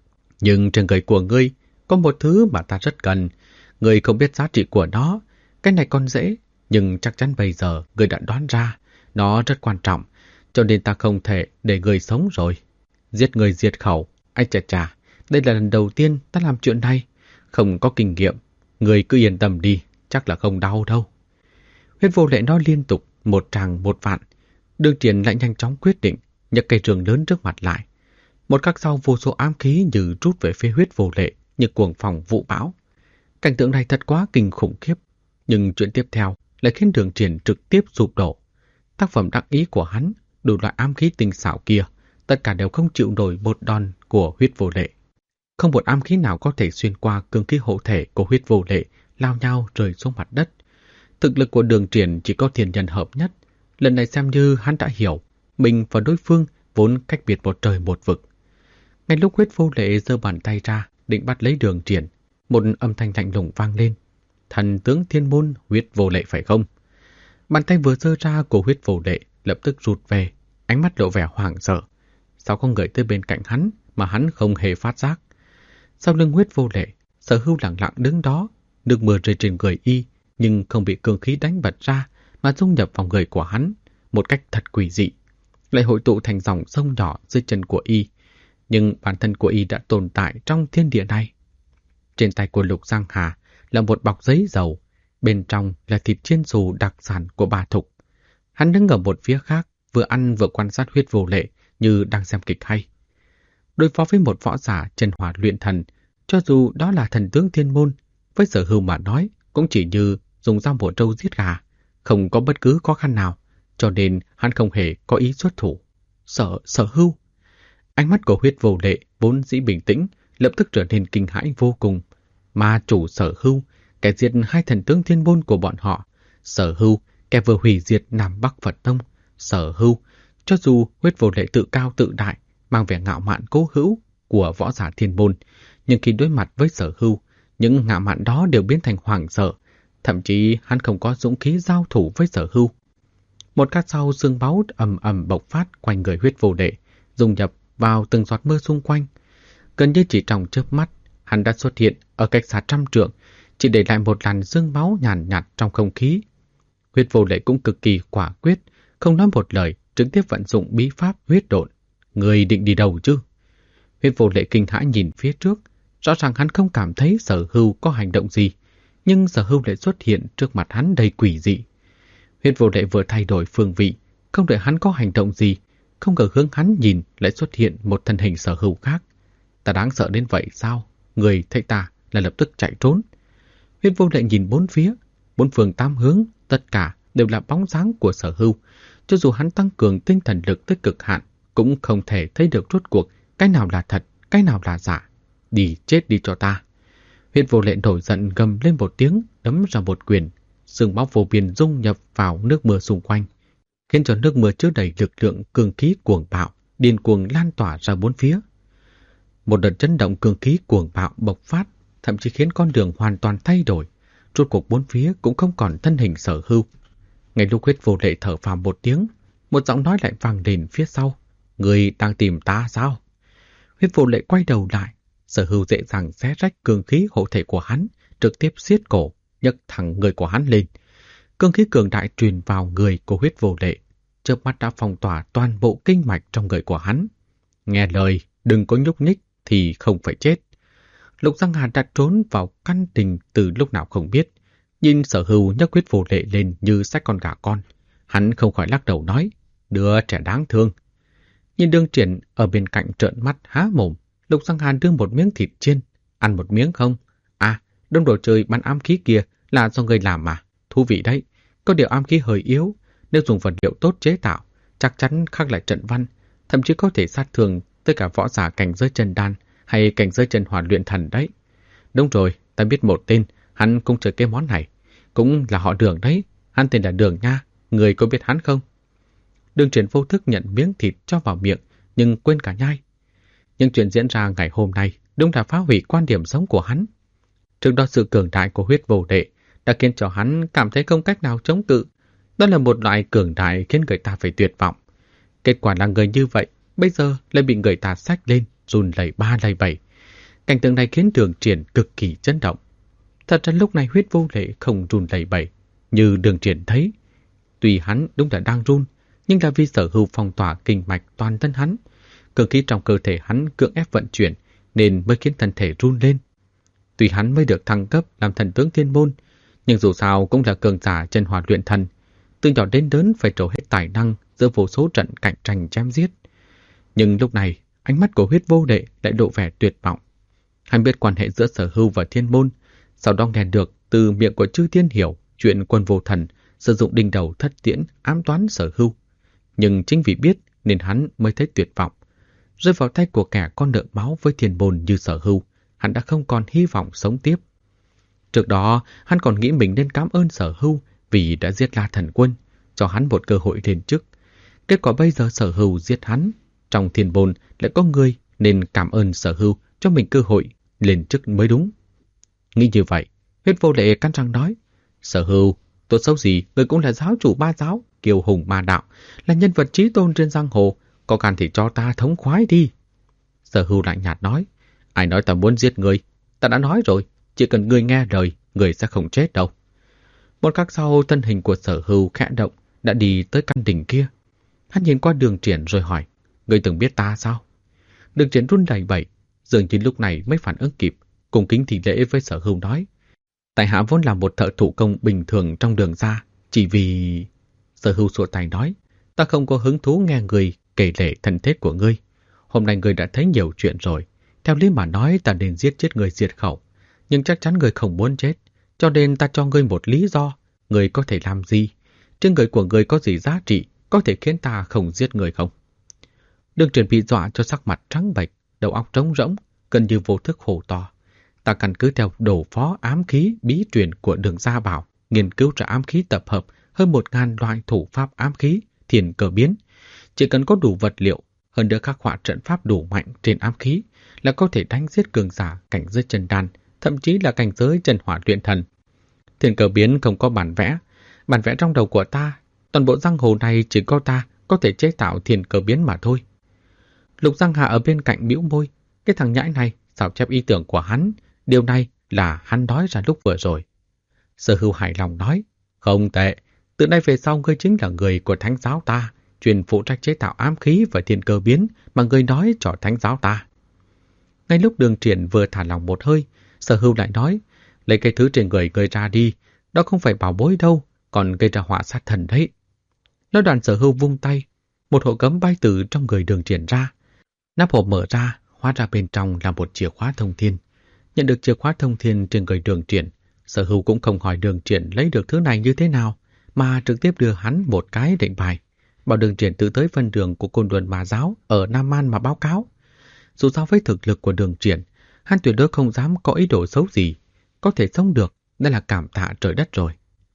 Nhưng trên người của ngươi có một thứ mà ta rất cần, ngươi không biết giá trị của nó, cái này còn dễ, nhưng chắc chắn bây giờ ngươi đã đoán ra, nó rất quan trọng, cho nên ta không thể để ngươi sống rồi. Giết người diệt khẩu, anh chà, đây là lần đầu tiên ta làm chuyện này, không có kinh nghiệm, ngươi cứ yên tâm đi, chắc là không đau đâu. Huyết Vô Lệ nói liên tục, một tràng một vạn. Đường Triển lại nhanh chóng quyết định, nhấc cây trường lớn trước mặt lại. Một khắc sau vô số ám khí như rút về phía Huyết Vô Lệ như cuồng phong vũ bão. Cảnh tượng này thật quá kinh khủng khiếp, nhưng chuyện tiếp theo lại khiến Đường Triển trực tiếp sụp đổ. Tác phẩm đắc ý của hắn, đủ loại ám khí tinh xảo kia, tất cả đều không chịu nổi một đòn của Huyết Vô Lệ. Không một ám khí nào có thể xuyên qua cương khí hộ thể của Huyết Vô Lệ, lao nhau rơi xuống mặt đất. Thực lực của Đường Triển chỉ có thiên nhân hợp nhất. Lần này xem như hắn đã hiểu, mình và đối phương vốn cách biệt một trời một vực. Ngay lúc Huyết Vô Lệ giơ bàn tay ra, định bắt lấy Đường Triển, một âm thanh lạnh lùng vang lên. Thần tướng thiên môn Huyết Vô Lệ phải không? Bàn tay vừa giơ ra của Huyết Vô Lệ lập tức rụt về, ánh mắt lộ vẻ hoảng sợ. Sao có người tới bên cạnh hắn mà hắn không hề phát giác? Sau lưng Huyết Vô Lệ, Sở Hưu lặng lặng đứng đó, nước mưa rơi trên người y, nhưng không bị cương khí đánh bật ra mà dung nhập vào người của hắn một cách thật quỷ dị, lại hội tụ thành dòng sông nhỏ dưới chân của y. Nhưng bản thân của y đã tồn tại trong thiên địa này. Trên tay của Lục Giang Hà là một bọc giấy dầu, bên trong là thịt chiên xù đặc sản của bà Thục. Hắn đứng ở một phía khác, vừa ăn vừa quan sát Huyết Vô Lệ như đang xem kịch hay. Đối phó với một võ giả chân hỏa luyện thần, cho dù đó là thần tướng thiên môn, với Sở Hưu mà nói cũng chỉ như dùng dao bổ trâu giết gà, không có bất cứ khó khăn nào, cho nên hắn không hề có ý xuất thủ. Sở Hưu. Ánh mắt của Huyết Vô Lệ vốn dĩ bình tĩnh, lập tức trở nên kinh hãi vô cùng. Ma chủ Sở Hưu, kẻ diệt hai thần tướng thiên môn của bọn họ. Sở Hưu, kẻ vừa hủy diệt Nam Bắc Phật Tông. Sở Hưu, cho dù Huyết Vô Lệ tự cao tự đại, mang vẻ ngạo mạn cố hữu của võ giả thiên môn, nhưng khi đối mặt với Sở Hưu, những ngạo mạn đó đều biến thành hoảng sợ. Thậm chí hắn không có dũng khí giao thủ với Sở Hưu. Một khắc sau, sương máu ầm ầm bộc phát quanh người Huyết Vô Lệ, dung nhập vào từng giọt mưa xung quanh. Gần như chỉ trong chớp mắt, hắn đã xuất hiện ở cách xa 100 trượng, chỉ để lại một làn sương máu nhàn nhạt trong không khí. Huyết Vô Lệ cũng cực kỳ quả quyết, không nói một lời, trực tiếp vận dụng bí pháp huyết độn. Người định đi đâu chứ? Huyết Vô Lệ kinh hãi nhìn phía trước, rõ ràng hắn không cảm thấy Sở Hưu có hành động gì, nhưng Sở Hưu lại xuất hiện trước mặt hắn đầy quỷ dị. Huyết Vô Lệ vừa thay đổi phương vị, không đợi hắn có hành động gì, không ngờ hướng hắn nhìn lại xuất hiện một thân hình Sở Hưu khác. Ta đáng sợ đến vậy sao? Người thấy ta là lập tức chạy trốn. Huyết Vô Lệ nhìn bốn phía, bốn phương tám hướng, tất cả đều là bóng dáng của Sở Hưu. Cho dù hắn tăng cường tinh thần lực tới cực hạn, cũng không thể thấy được rốt cuộc cái nào là thật, cái nào là giả. Đi chết đi cho ta. Huyết Vô Lệ nổi giận gầm lên một tiếng, đấm ra một quyền. Sương máu vô biên dung nhập vào nước mưa xung quanh, khiến cho nước mưa chứa đầy lực lượng cường khí cuồng bạo, điên cuồng lan tỏa ra bốn phía. Một đợt chấn động cường khí cuồng bạo bộc phát, thậm chí khiến con đường hoàn toàn thay đổi. Rốt cuộc bốn phía cũng không còn thân hình Sở Hưu. Ngay lúc Huyết Vô Lệ thở phào một tiếng, một giọng nói lại vang lên phía sau. Người đang tìm ta sao? Huyết Vô Lệ quay đầu lại, Sở Hưu dễ dàng xé rách cường khí hộ thể của hắn, trực tiếp siết cổ, nhấc thẳng người của hắn lên. Cương khí cường đại truyền vào người của Huyết Vô Lệ, chớp mắt đã phong tỏa toàn bộ kinh mạch trong người của hắn. Nghe lời, đừng có nhúc nhích thì không phải chết. Lục Giang Hà đã trốn vào căn đình từ lúc nào không biết. Nhìn Sở Hưu nhấc Huyết Vô Lệ lên như xách con gà con, hắn không khỏi lắc đầu nói, đứa trẻ đáng thương. Nhìn Đường Triển ở bên cạnh trợn mắt há mồm, Lục Giang Hà đưa một miếng thịt chiên. Ăn một miếng không? À, đông đồ chơi bắn ám khí kia là do người làm mà. Thú vị đấy. Có điều ám khí hơi yếu, nếu dùng vật liệu tốt chế tạo, chắc chắn khắc lại trận văn, thậm chí có thể sát thương tất cả võ giả cảnh giới chân đan hay cảnh giới chân hỏa luyện thần đấy. Đúng rồi, ta biết một tên, hắn cũng chơi cái món này. Cũng là họ Đường đấy, hắn tên là Đường nha, người có biết hắn không? Đường Triển vô thức nhận miếng thịt cho vào miệng, nhưng quên cả nhai. Nhưng chuyện diễn ra ngày hôm nay đúng là phá hủy quan điểm sống của hắn. Trước đó sự cường đại của huyết vô lệ đã khiến cho hắn cảm thấy không cách nào chống cự. Đó là một loại cường đại khiến người ta phải tuyệt vọng. Kết quả là người như vậy bây giờ lại bị người ta xách lên, run lẩy ba lẩy bẩy. Cảnh tượng này khiến Đường Triển cực kỳ chấn động. Thật ra lúc này huyết vô lệ không run lẩy bẩy như Đường Triển thấy. Tuy hắn đúng là đang run, nhưng là vì Sở Hưu phong tỏa kinh mạch toàn thân hắn, cường khí trong cơ thể hắn cưỡng ép vận chuyển nên mới khiến thân thể run lên. Tuy hắn mới được thăng cấp làm thần tướng thiên môn, nhưng dù sao cũng là cường giả chân hỏa luyện thần, từ nhỏ đến lớn phải trổ hết tài năng giữa vô số trận cạnh tranh chém giết. Nhưng lúc này, ánh mắt của huyết vô lệ lại độ vẻ tuyệt vọng. Hắn biết quan hệ giữa Sở Hưu và thiên môn, sau đó nghe được từ miệng của Chư Thiên Hiểu chuyện Quân Vô Thần sử dụng đinh đầu thất tiễn ám toán Sở Hưu. Nhưng chính vì biết nên hắn mới thấy tuyệt vọng. Rơi vào tay của kẻ con nợ máu với thiên môn như Sở Hưu, hắn đã không còn hy vọng sống tiếp. Trước đó, hắn còn nghĩ mình nên cảm ơn Sở Hưu vì đã giết La Thần Quân, cho hắn một cơ hội lên chức. Kết quả bây giờ Sở Hưu giết hắn, trong thiên môn lại có người nên cảm ơn Sở Hưu cho mình cơ hội lên chức mới đúng. Nghĩ như vậy, huyết vô lệ cắn răng nói, Sở Hưu, tốt xấu gì người cũng là giáo chủ ba giáo, kiêu hùng ma đạo, là nhân vật chí tôn trên giang hồ, có gan thì cho ta thống khoái đi. Sở Hưu lạnh nhạt nói, ai nói ta muốn giết người, ta đã nói rồi, chỉ cần người nghe lời, người sẽ không chết đâu. Một khắc sau, thân hình của Sở Hưu khẽ động, đã đi tới căn đỉnh kia. Hắn nhìn qua Đường Triển rồi hỏi, người từng biết ta sao? Đường Triển run lẩy bẩy, dường như lúc này mới phản ứng kịp, cùng kính thì lễ với Sở Hưu nói, tại hạ vốn là một thợ thủ công bình thường trong Đường gia, chỉ vì... Sở Hưu xua tay nói, ta không có hứng thú nghe người kể lể thân thế của ngươi. Hôm nay ngươi đã thấy nhiều chuyện rồi. Theo lý mà nói ta nên giết chết người diệt khẩu. Nhưng chắc chắn ngươi không muốn chết. Cho nên ta cho ngươi một lý do. Ngươi có thể làm gì? Trên người của ngươi có gì giá trị có thể khiến ta không giết người không? Đường Triển bị dọa cho sắc mặt trắng bệch, đầu óc trống rỗng, gần như vô thức hô to. Ta căn cứ theo đồ phó ám khí bí truyền của Đường gia bảo, nghiên cứu ra ám khí tập hợp hơn 1000 loại thủ pháp ám khí, thiền cơ biến. Chỉ cần có đủ vật liệu, hơn nữa khắc họa trận pháp đủ mạnh trên ám khí là có thể đánh giết cường giả cảnh giới chân đan, thậm chí là cảnh giới chân hỏa luyện thần. Thiền cơ biến không có bản vẽ trong đầu của ta, toàn bộ giang hồ này chỉ có ta có thể chế tạo thiền cơ biến mà thôi. Lục Giang Hà ở bên cạnh bĩu môi, cái thằng nhãi này sao chép ý tưởng của hắn, điều này là hắn nói ra lúc vừa rồi. Sở Hưu hài lòng nói, không tệ, từ nay về sau ngươi chính là người của thánh giáo ta, chuyên phụ trách chế tạo ám khí và thiên cơ biến mà ngươi nói cho thánh giáo ta. Ngay lúc Đường Triển vừa thả lòng một hơi, Sở Hưu lại nói, lấy cái thứ trên người ngươi ra đi, đó không phải bảo bối đâu, còn gây ra họa sát thần đấy. Nói đoạn Sở Hưu vung tay, một hộp gấm bay từ trong người Đường Triển ra. Nắp hộp mở ra, hóa ra bên trong là một chìa khóa thông thiên. Nhận được chìa khóa thông thiên trên người Đường Triển, Sở Hưu cũng không hỏi Đường Triển lấy được thứ này như thế nào, mà trực tiếp đưa hắn một cái lệnh bài, bảo Đường Triển tự tới phân đường của Côn Luân Ma giáo ở Nam An mà báo cáo. Dù sao với thực lực của Đường Triển, hắn tuyệt đối không dám có ý đồ xấu gì, có thể sống được, đó là cảm tạ trời đất rồi.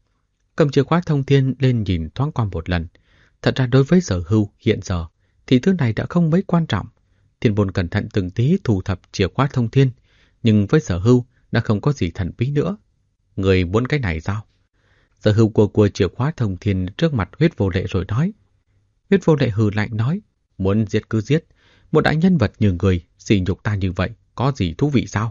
Cầm chìa khóa thông thiên lên nhìn thoáng qua một lần. Thật ra đối với Sở Hưu hiện giờ thì thứ này đã không mấy quan trọng. Thiên Môn cẩn thận từng tí thu thập chìa khóa thông thiên, nhưng với Sở Hưu đã không có gì thần bí nữa. Người muốn cái này sao? Sở Hưu cua chìa khóa thông thiên trước mặt huyết vô lệ rồi nói. Huyết vô lệ hừ lạnh nói, muốn giết cứ giết, một đại nhân vật như người sỉ nhục ta như vậy, có gì thú vị sao?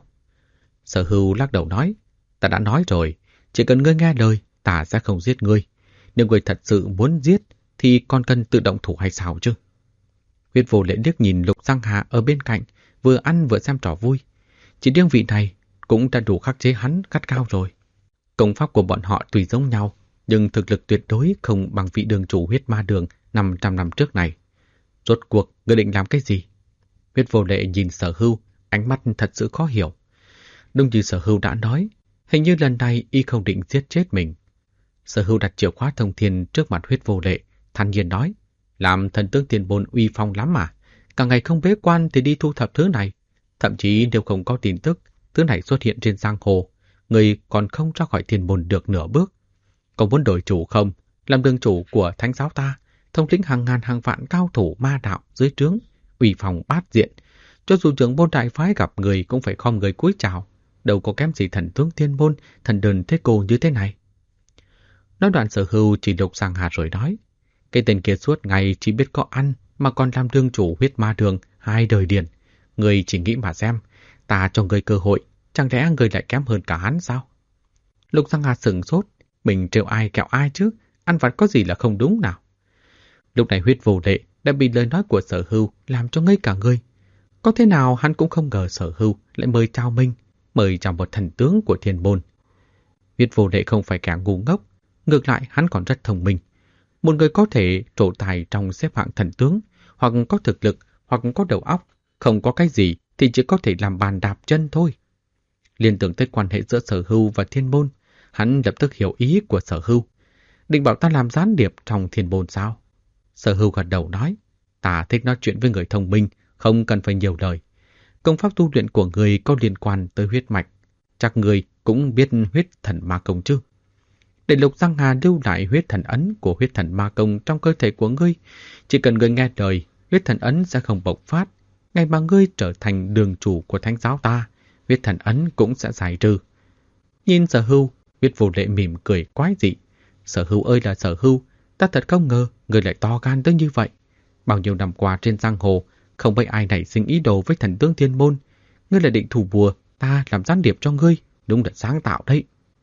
Sở Hưu lắc đầu nói, ta đã nói rồi, chỉ cần ngươi nghe lời, ta sẽ không giết ngươi. Nếu ngươi thật sự muốn giết, thì còn cần tự động thủ hay sao chứ? Huyết vô lệ liếc nhìn Lục Giang Hà ở bên cạnh, vừa ăn vừa xem trò vui. Chỉ riêng vị này cũng đã đủ khắc chế hắn gắt cao rồi. Công pháp của bọn họ tùy giống nhau, nhưng thực lực tuyệt đối không bằng vị đường chủ huyết ma đường 500 năm trước này. Rốt cuộc, ngươi định làm cái gì? Huyết vô lệ nhìn Sở Hưu, ánh mắt thật sự khó hiểu. Đúng như Sở Hưu đã nói, hình như lần này y không định giết chết mình. Sở Hưu đặt chìa khóa thông thiên trước mặt huyết vô lệ, thản nhiên nói, làm thần tướng Thiên Môn uy phong lắm mà. Cả ngày không bế quan thì đi thu thập thứ này. Thậm chí nếu không có tin tức, thứ này xuất hiện trên giang hồ, người còn không ra khỏi Thiên Môn được nửa bước. Có muốn đổi chủ không? Làm đường chủ của thánh giáo ta, thống lĩnh hàng ngàn hàng vạn cao thủ ma đạo dưới trướng, uy phong bát diện. Cho dù trưởng môn đại phái gặp người cũng phải khom người cúi chào. đâu có kém gì thần tướng thiên môn, thần đơn thế cô như thế này. Nói đoạn Sở Hưu chỉ Lục Giang Hà rồi nói, cái tên kia suốt ngày chỉ biết có ăn mà còn làm đương chủ huyết ma đường 2 đời điền. Người chỉ nghĩ mà xem, ta cho người cơ hội, chẳng lẽ người lại kém hơn cả hắn sao? Lục Giang Hà sửng sốt, mình trêu ai kẹo ai chứ, ăn vặt có gì là không đúng nào. Lúc này Huyết Vô Lệ đã bị lời nói của Sở Hưu làm cho ngây cả người. Có thế nào hắn cũng không ngờ Sở Hưu lại mời chào mình, mời chào một thần tướng của thiên môn. Huyết Vô Lệ không phải kẻ ngu ngốc, ngược lại hắn còn rất thông minh. Một người có thể trổ tài trong xếp hạng thần tướng, hoặc có thực lực, hoặc có đầu óc, không có cái gì thì chỉ có thể làm bàn đạp chân thôi. Liên tưởng tới quan hệ giữa Sở Hưu và thiên môn, hắn lập tức hiểu ý của Sở Hưu. Định bảo ta làm gián điệp trong thiên môn sao? Sở Hưu gật đầu nói, ta thích nói chuyện với người thông minh, không cần phải nhiều lời. Công pháp tu luyện của người có liên quan tới huyết mạch, chắc người cũng biết huyết thần ma công chứ. Để Lục Giang Hà lưu lại huyết thần ấn của huyết thần ma công trong cơ thể của ngươi, chỉ cần ngươi nghe lời, huyết thần ấn sẽ không bộc phát. Ngày mà ngươi trở thành đường chủ của thánh giáo ta, huyết thần ấn cũng sẽ giải trừ. Nhìn Sở Hưu, Huyết Vô Lệ mỉm cười quái dị. Sở Hưu ơi là Sở Hưu, ta thật không ngờ ngươi lại to gan tới như vậy. Bao nhiêu năm qua trên giang hồ, không mấy ai nảy sinh ý đồ với thần tướng thiên môn. Ngươi là định thủ bùa, ta làm gián điệp cho ngươi, đúng là sáng tạo đấy.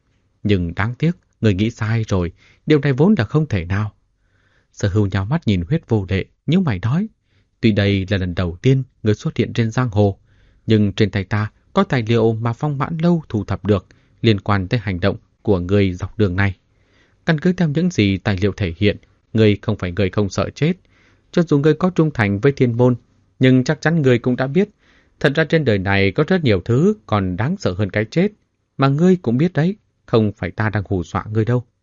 Nhưng đáng tiếc, ngươi nghĩ sai rồi, điều này vốn là không thể nào. Sở Hưu nhào mắt nhìn Huyết Vô Lệ, nhíu mày nói, tuy đây là lần đầu tiên ngươi xuất hiện trên giang hồ, nhưng trên tay ta có tài liệu mà Phong Mãn Lâu thu thập được liên quan tới hành động của ngươi dọc đường này. Căn cứ theo những gì tài liệu thể hiện, ngươi không phải người không sợ chết. Cho dù ngươi có trung thành với thiên môn, nhưng chắc chắn ngươi cũng đã biết, thật ra trên đời này có rất nhiều thứ còn đáng sợ hơn cái chết, mà ngươi cũng biết đấy, không phải ta đang hù dọa ngươi đâu.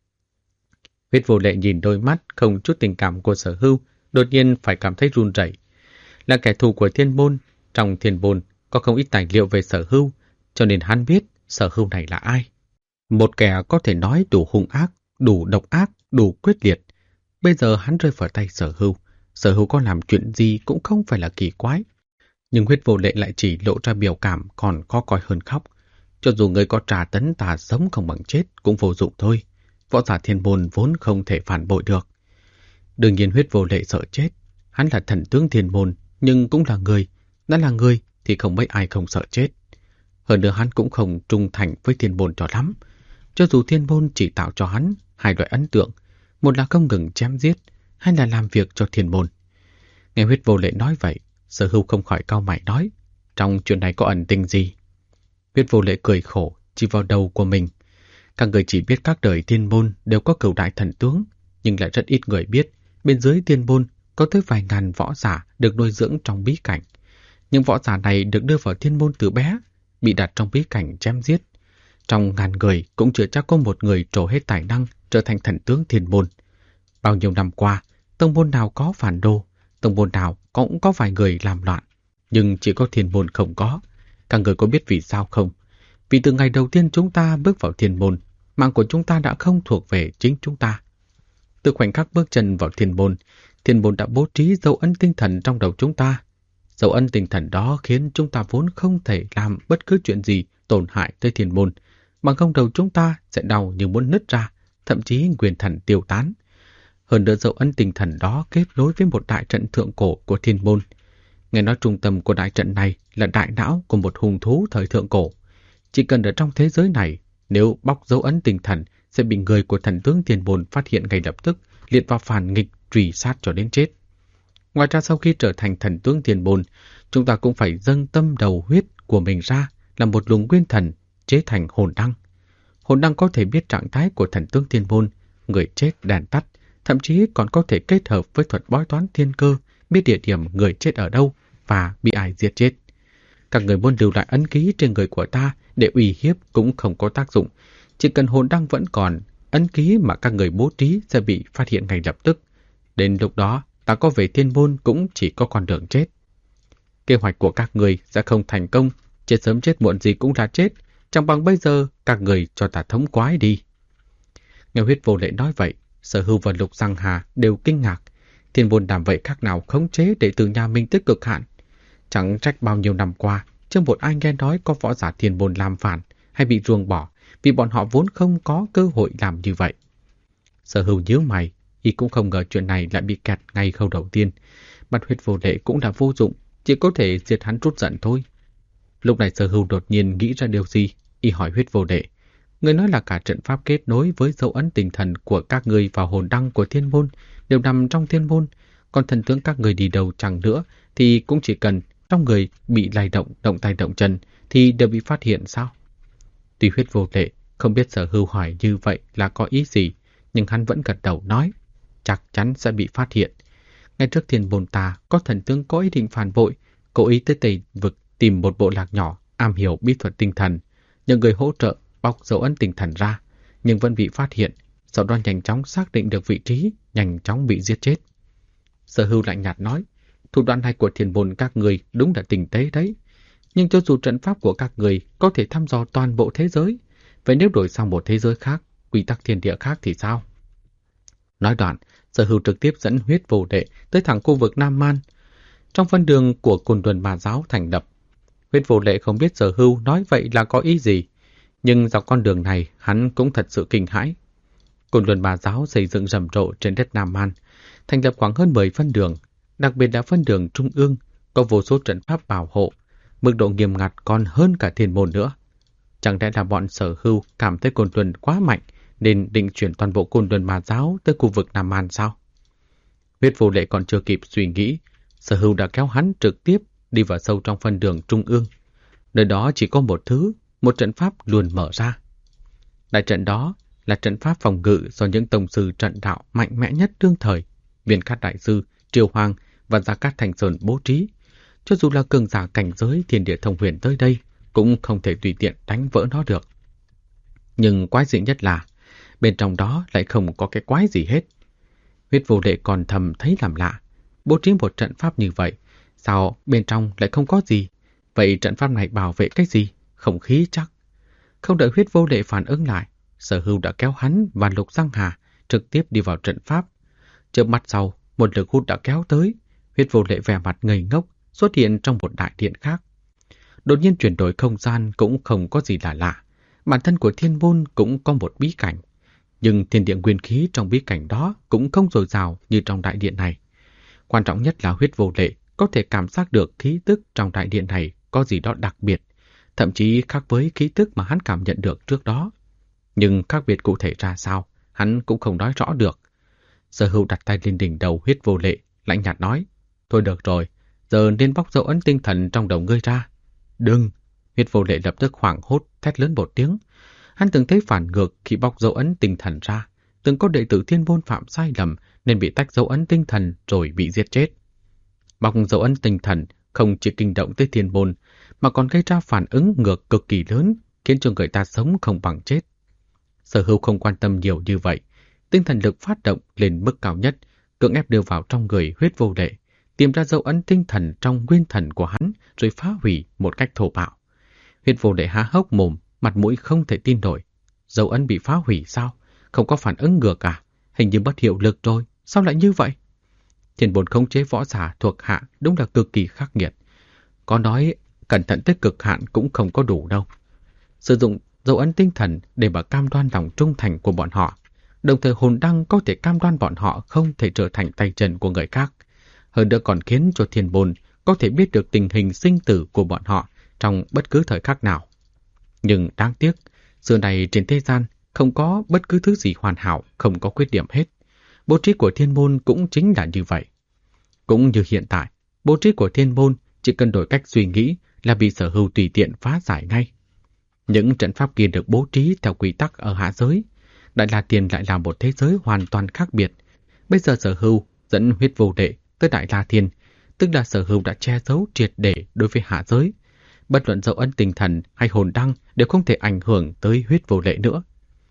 Huyết Vô Lệ nhìn đôi mắt không chút tình cảm của Sở Hưu, đột nhiên phải cảm thấy run rẩy. Là kẻ thù của thiên môn, trong thiên môn có không ít tài liệu về Sở Hưu, cho nên hắn biết Sở Hưu này là ai. Một kẻ có thể nói đủ hung ác, đủ độc ác, đủ quyết liệt. Bây giờ hắn rơi vào tay Sở Hưu. Sở Hưu có làm chuyện gì cũng không phải là kỳ quái. Nhưng Huyết Vô Lệ lại chỉ lộ ra biểu cảm còn khó coi hơn khóc. Cho dù người có trà tấn ta sống không bằng chết cũng vô dụng thôi. Võ giả thiên môn vốn không thể phản bội được. Đương nhiên Huyết Vô Lệ sợ chết. Hắn là thần tướng thiên môn, nhưng cũng là người. Đã là người thì không mấy ai không sợ chết. Hơn nữa hắn cũng không trung thành với thiên môn cho lắm. Cho dù thiên môn chỉ tạo cho hắn 2 loại ấn tượng, một là không ngừng chém giết, hay là làm việc cho thiên môn. Nghe Huyết Vô Lệ nói vậy, Sở Hưu không khỏi cau mày nói, trong chuyện này có ẩn tình gì? Huyết Vô Lệ cười khổ, chỉ vào đầu của mình. Các người chỉ biết các đời thiên môn đều có cửu đại thần tướng, nhưng lại rất ít người biết bên dưới thiên môn có tới vài ngàn võ giả được nuôi dưỡng trong bí cảnh. Những võ giả này được đưa vào thiên môn từ bé, bị đặt trong bí cảnh chém giết. Trong ngàn người cũng chưa chắc có một người trổ hết tài năng trở thành thần tướng thiên môn. Bao nhiêu năm qua, tông môn nào có phản đồ, tông môn nào cũng có vài người làm loạn, nhưng chỉ có thiên môn không có. Các người có biết vì sao không? Vì từ ngày đầu tiên chúng ta bước vào thiên môn, mạng của chúng ta đã không thuộc về chính chúng ta. Từ khoảnh khắc bước chân vào thiên môn đã bố trí dấu ấn tinh thần trong đầu chúng ta. Dấu ấn tinh thần đó khiến chúng ta vốn không thể làm bất cứ chuyện gì tổn hại tới thiên môn, bằng không đầu chúng ta sẽ đau như muốn nứt ra, thậm chí nguyên thần tiêu tán. Hơn nữa dấu ấn tinh thần đó kết nối với một đại trận thượng cổ của thiên môn. Nghe nói trung tâm của đại trận này là đại não của một hung thú thời thượng cổ. Chỉ cần ở trong thế giới này, nếu bóc dấu ấn tinh thần sẽ bị người của thần tướng thiên môn phát hiện ngay lập tức, liệt vào phản nghịch truy sát cho đến chết. Ngoài ra sau khi trở thành thần tướng thiên môn, chúng ta cũng phải dâng tâm đầu huyết của mình ra là một luồng nguyên thần chế thành hồn đăng. Hồn đăng có thể biết trạng thái của thần tướng thiên môn, người chết đèn tắt, thậm chí còn có thể kết hợp với thuật bói toán thiên cơ, biết địa điểm người chết ở đâu và bị ai giết chết. Các người muốn lưu lại ấn ký trên người của ta để uy hiếp cũng không có tác dụng. Chỉ cần hồn đăng vẫn còn, ấn ký mà các người bố trí sẽ bị phát hiện ngay lập tức. Đến lúc đó, ta có về thiên môn cũng chỉ có con đường chết. Kế hoạch của các người sẽ không thành công, chết sớm chết muộn gì cũng là chết. Chẳng bằng bây giờ các người cho ta thống quái đi. Nghe Huyết Vô Lệ nói vậy, Sở Hưu và Lục Giang Hà đều kinh ngạc. Thiên môn làm vậy khác nào khống chế đệ tử nhà mình tới cực hạn. Chẳng trách bao nhiêu năm qua, chưa một ai nghe nói có võ giả thiên môn làm phản, hay bị ruồng bỏ, vì bọn họ vốn không có cơ hội làm như vậy. Sở Hưu nhíu mày, y cũng không ngờ chuyện này lại bị kẹt ngay khâu đầu tiên. Bạt huyết vô lệ cũng đã vô dụng, chỉ có thể diệt hắn trút giận thôi. Lúc này Sở Hưu đột nhiên nghĩ ra điều gì, y hỏi huyết vô lệ. Người nói là cả trận pháp kết nối với dấu ấn tinh thần của các người vào hồn đăng của thiên môn đều nằm trong thiên môn, còn thần tướng các người đi đâu chẳng nữa thì cũng chỉ cần trong người bị lay động, động tay động chân thì đều bị phát hiện sao? Tuy huyết vô lệ không biết Sở Hưu hỏi như vậy là có ý gì, nhưng hắn vẫn gật đầu nói, chắc chắn sẽ bị phát hiện. Ngay trước thiên môn ta có thần tướng có ý định phản bội, cố ý tới Tây Vực tìm một bộ lạc nhỏ am hiểu bí thuật tinh thần, nhờ người hỗ trợ bóc dấu ấn tinh thần ra, nhưng vẫn bị phát hiện, sau đó nhanh chóng xác định được vị trí, nhanh chóng bị giết chết. Sở Hưu lạnh nhạt nói, thủ đoạn này của thiên môn các người đúng là tinh tế đấy, nhưng cho dù trận pháp của các người có thể thăm dò toàn bộ thế giới, vậy nếu đổi sang một thế giới khác, quy tắc thiên địa khác thì sao? Nói đoạn, Sở Hưu trực tiếp dẫn huyết vô đệ tới thẳng khu vực Nam Man, trong phân đường của Côn Luân Ma Giáo thành lập. Huyết vô đệ không biết Sở Hưu nói vậy là có ý gì, nhưng dọc con đường này hắn cũng thật sự kinh hãi. Côn Luân Ma Giáo xây dựng rầm rộ trên đất Nam Man, thành lập khoảng hơn 10 phân đường, đặc biệt là phân đường trung ương, có vô số trận pháp bảo hộ, mức độ nghiêm ngặt còn hơn cả thiên môn nữa. Chẳng lẽ là bọn Sở Hưu cảm thấy Côn Luân quá mạnh, nên định chuyển toàn bộ Côn Luân Ma Giáo tới khu vực Nam Man sao? Huyết vô lệ còn chưa kịp suy nghĩ, Sở Hưu đã kéo hắn trực tiếp đi vào sâu trong phân đường trung ương. Nơi đó chỉ có một thứ, một trận pháp luôn mở ra. Đại trận đó là trận pháp phòng ngự do những tông sư trận đạo mạnh mẽ nhất đương thời, Viên Cát Đại Sư, Triều Hoàng và Gia Cát Thành Sơn bố trí. Cho dù là cường giả cảnh giới thiên địa thông huyền tới đây, cũng không thể tùy tiện đánh vỡ nó được. Nhưng quái dị nhất là, bên trong đó lại không có cái quái gì hết. Huyết vô lệ còn thầm thấy làm lạ, bố trí một trận pháp như vậy, sao bên trong lại không có gì? Vậy trận pháp này bảo vệ cái gì? Không khí chắc. Không đợi huyết vô lệ phản ứng lại, Sở Hưu đã kéo hắn và Lục Giang Hà trực tiếp đi vào trận pháp. Chớp mắt sau, một lực hút đã kéo tới, huyết vô lệ vẻ mặt ngây ngốc xuất hiện trong một đại điện khác. Đột nhiên chuyển đổi không gian cũng không có gì là lạ. Bản thân của thiên môn cũng có một bí cảnh, nhưng thiên địa nguyên khí trong bí cảnh đó cũng không dồi dào như trong đại điện này. Quan trọng nhất là huyết vô lệ có thể cảm giác được khí tức trong đại điện này có gì đó đặc biệt, thậm chí khác với khí tức mà hắn cảm nhận được trước đó. Nhưng khác biệt cụ thể ra sao, hắn cũng không nói rõ được. Sở Hưu đặt tay lên đỉnh đầu huyết vô lệ, lạnh nhạt nói, thôi được rồi, giờ nên bóc dấu ấn tinh thần trong đầu ngươi ra. Đừng! Huyết vô lệ lập tức hoảng hốt, thét lớn một tiếng. Hắn từng thấy phản ngược khi bóc dấu ấn tinh thần ra, từng có đệ tử thiên môn phạm sai lầm nên bị tách dấu ấn tinh thần rồi bị giết chết. Bóc dấu ấn tinh thần không chỉ kinh động tới thiên môn, mà còn gây ra phản ứng ngược cực kỳ lớn, khiến cho người ta sống không bằng chết. Sở Hưu không quan tâm nhiều như vậy, tinh thần lực phát động lên mức cao nhất, cưỡng ép đưa vào trong người huyết vô lệ, tìm ra dấu ấn tinh thần trong nguyên thần của hắn rồi phá hủy một cách thô bạo. Huyết vô lệ há hốc mồm, mặt mũi không thể tin nổi. Dấu ấn bị phá hủy sao? Không có phản ứng ngược à? Hình như mất hiệu lực rồi, sao lại như vậy? Thiên môn khống chế võ giả thuộc hạ đúng là cực kỳ khắc nghiệt. Có nói cẩn thận tới cực hạn cũng không có đủ đâu. Sử dụng dấu ấn tinh thần để mà cam đoan lòng trung thành của bọn họ, đồng thời hồn đăng có thể cam đoan bọn họ không thể trở thành tay chân của người khác. Hơn nữa còn khiến cho thiên môn có thể biết được tình hình sinh tử của bọn họ trong bất cứ thời khắc nào. Nhưng đáng tiếc, xưa này trên thế gian không có bất cứ thứ gì hoàn hảo, không có khuyết điểm hết. Bố trí của thiên môn cũng chính là như vậy. Cũng như hiện tại, bố trí của thiên môn chỉ cần đổi cách suy nghĩ là bị Sở Hưu tùy tiện phá giải ngay. Những trận pháp kia được bố trí theo quy tắc ở hạ giới. Đại La Thiên lại là một thế giới hoàn toàn khác biệt. Bây giờ Sở Hưu dẫn huyết vô đệ tới Đại La Thiên, tức là Sở Hưu đã che giấu triệt để đối với hạ giới. Bất luận dấu ấn tinh thần hay hồn đăng đều không thể ảnh hưởng tới huyết vô lệ nữa.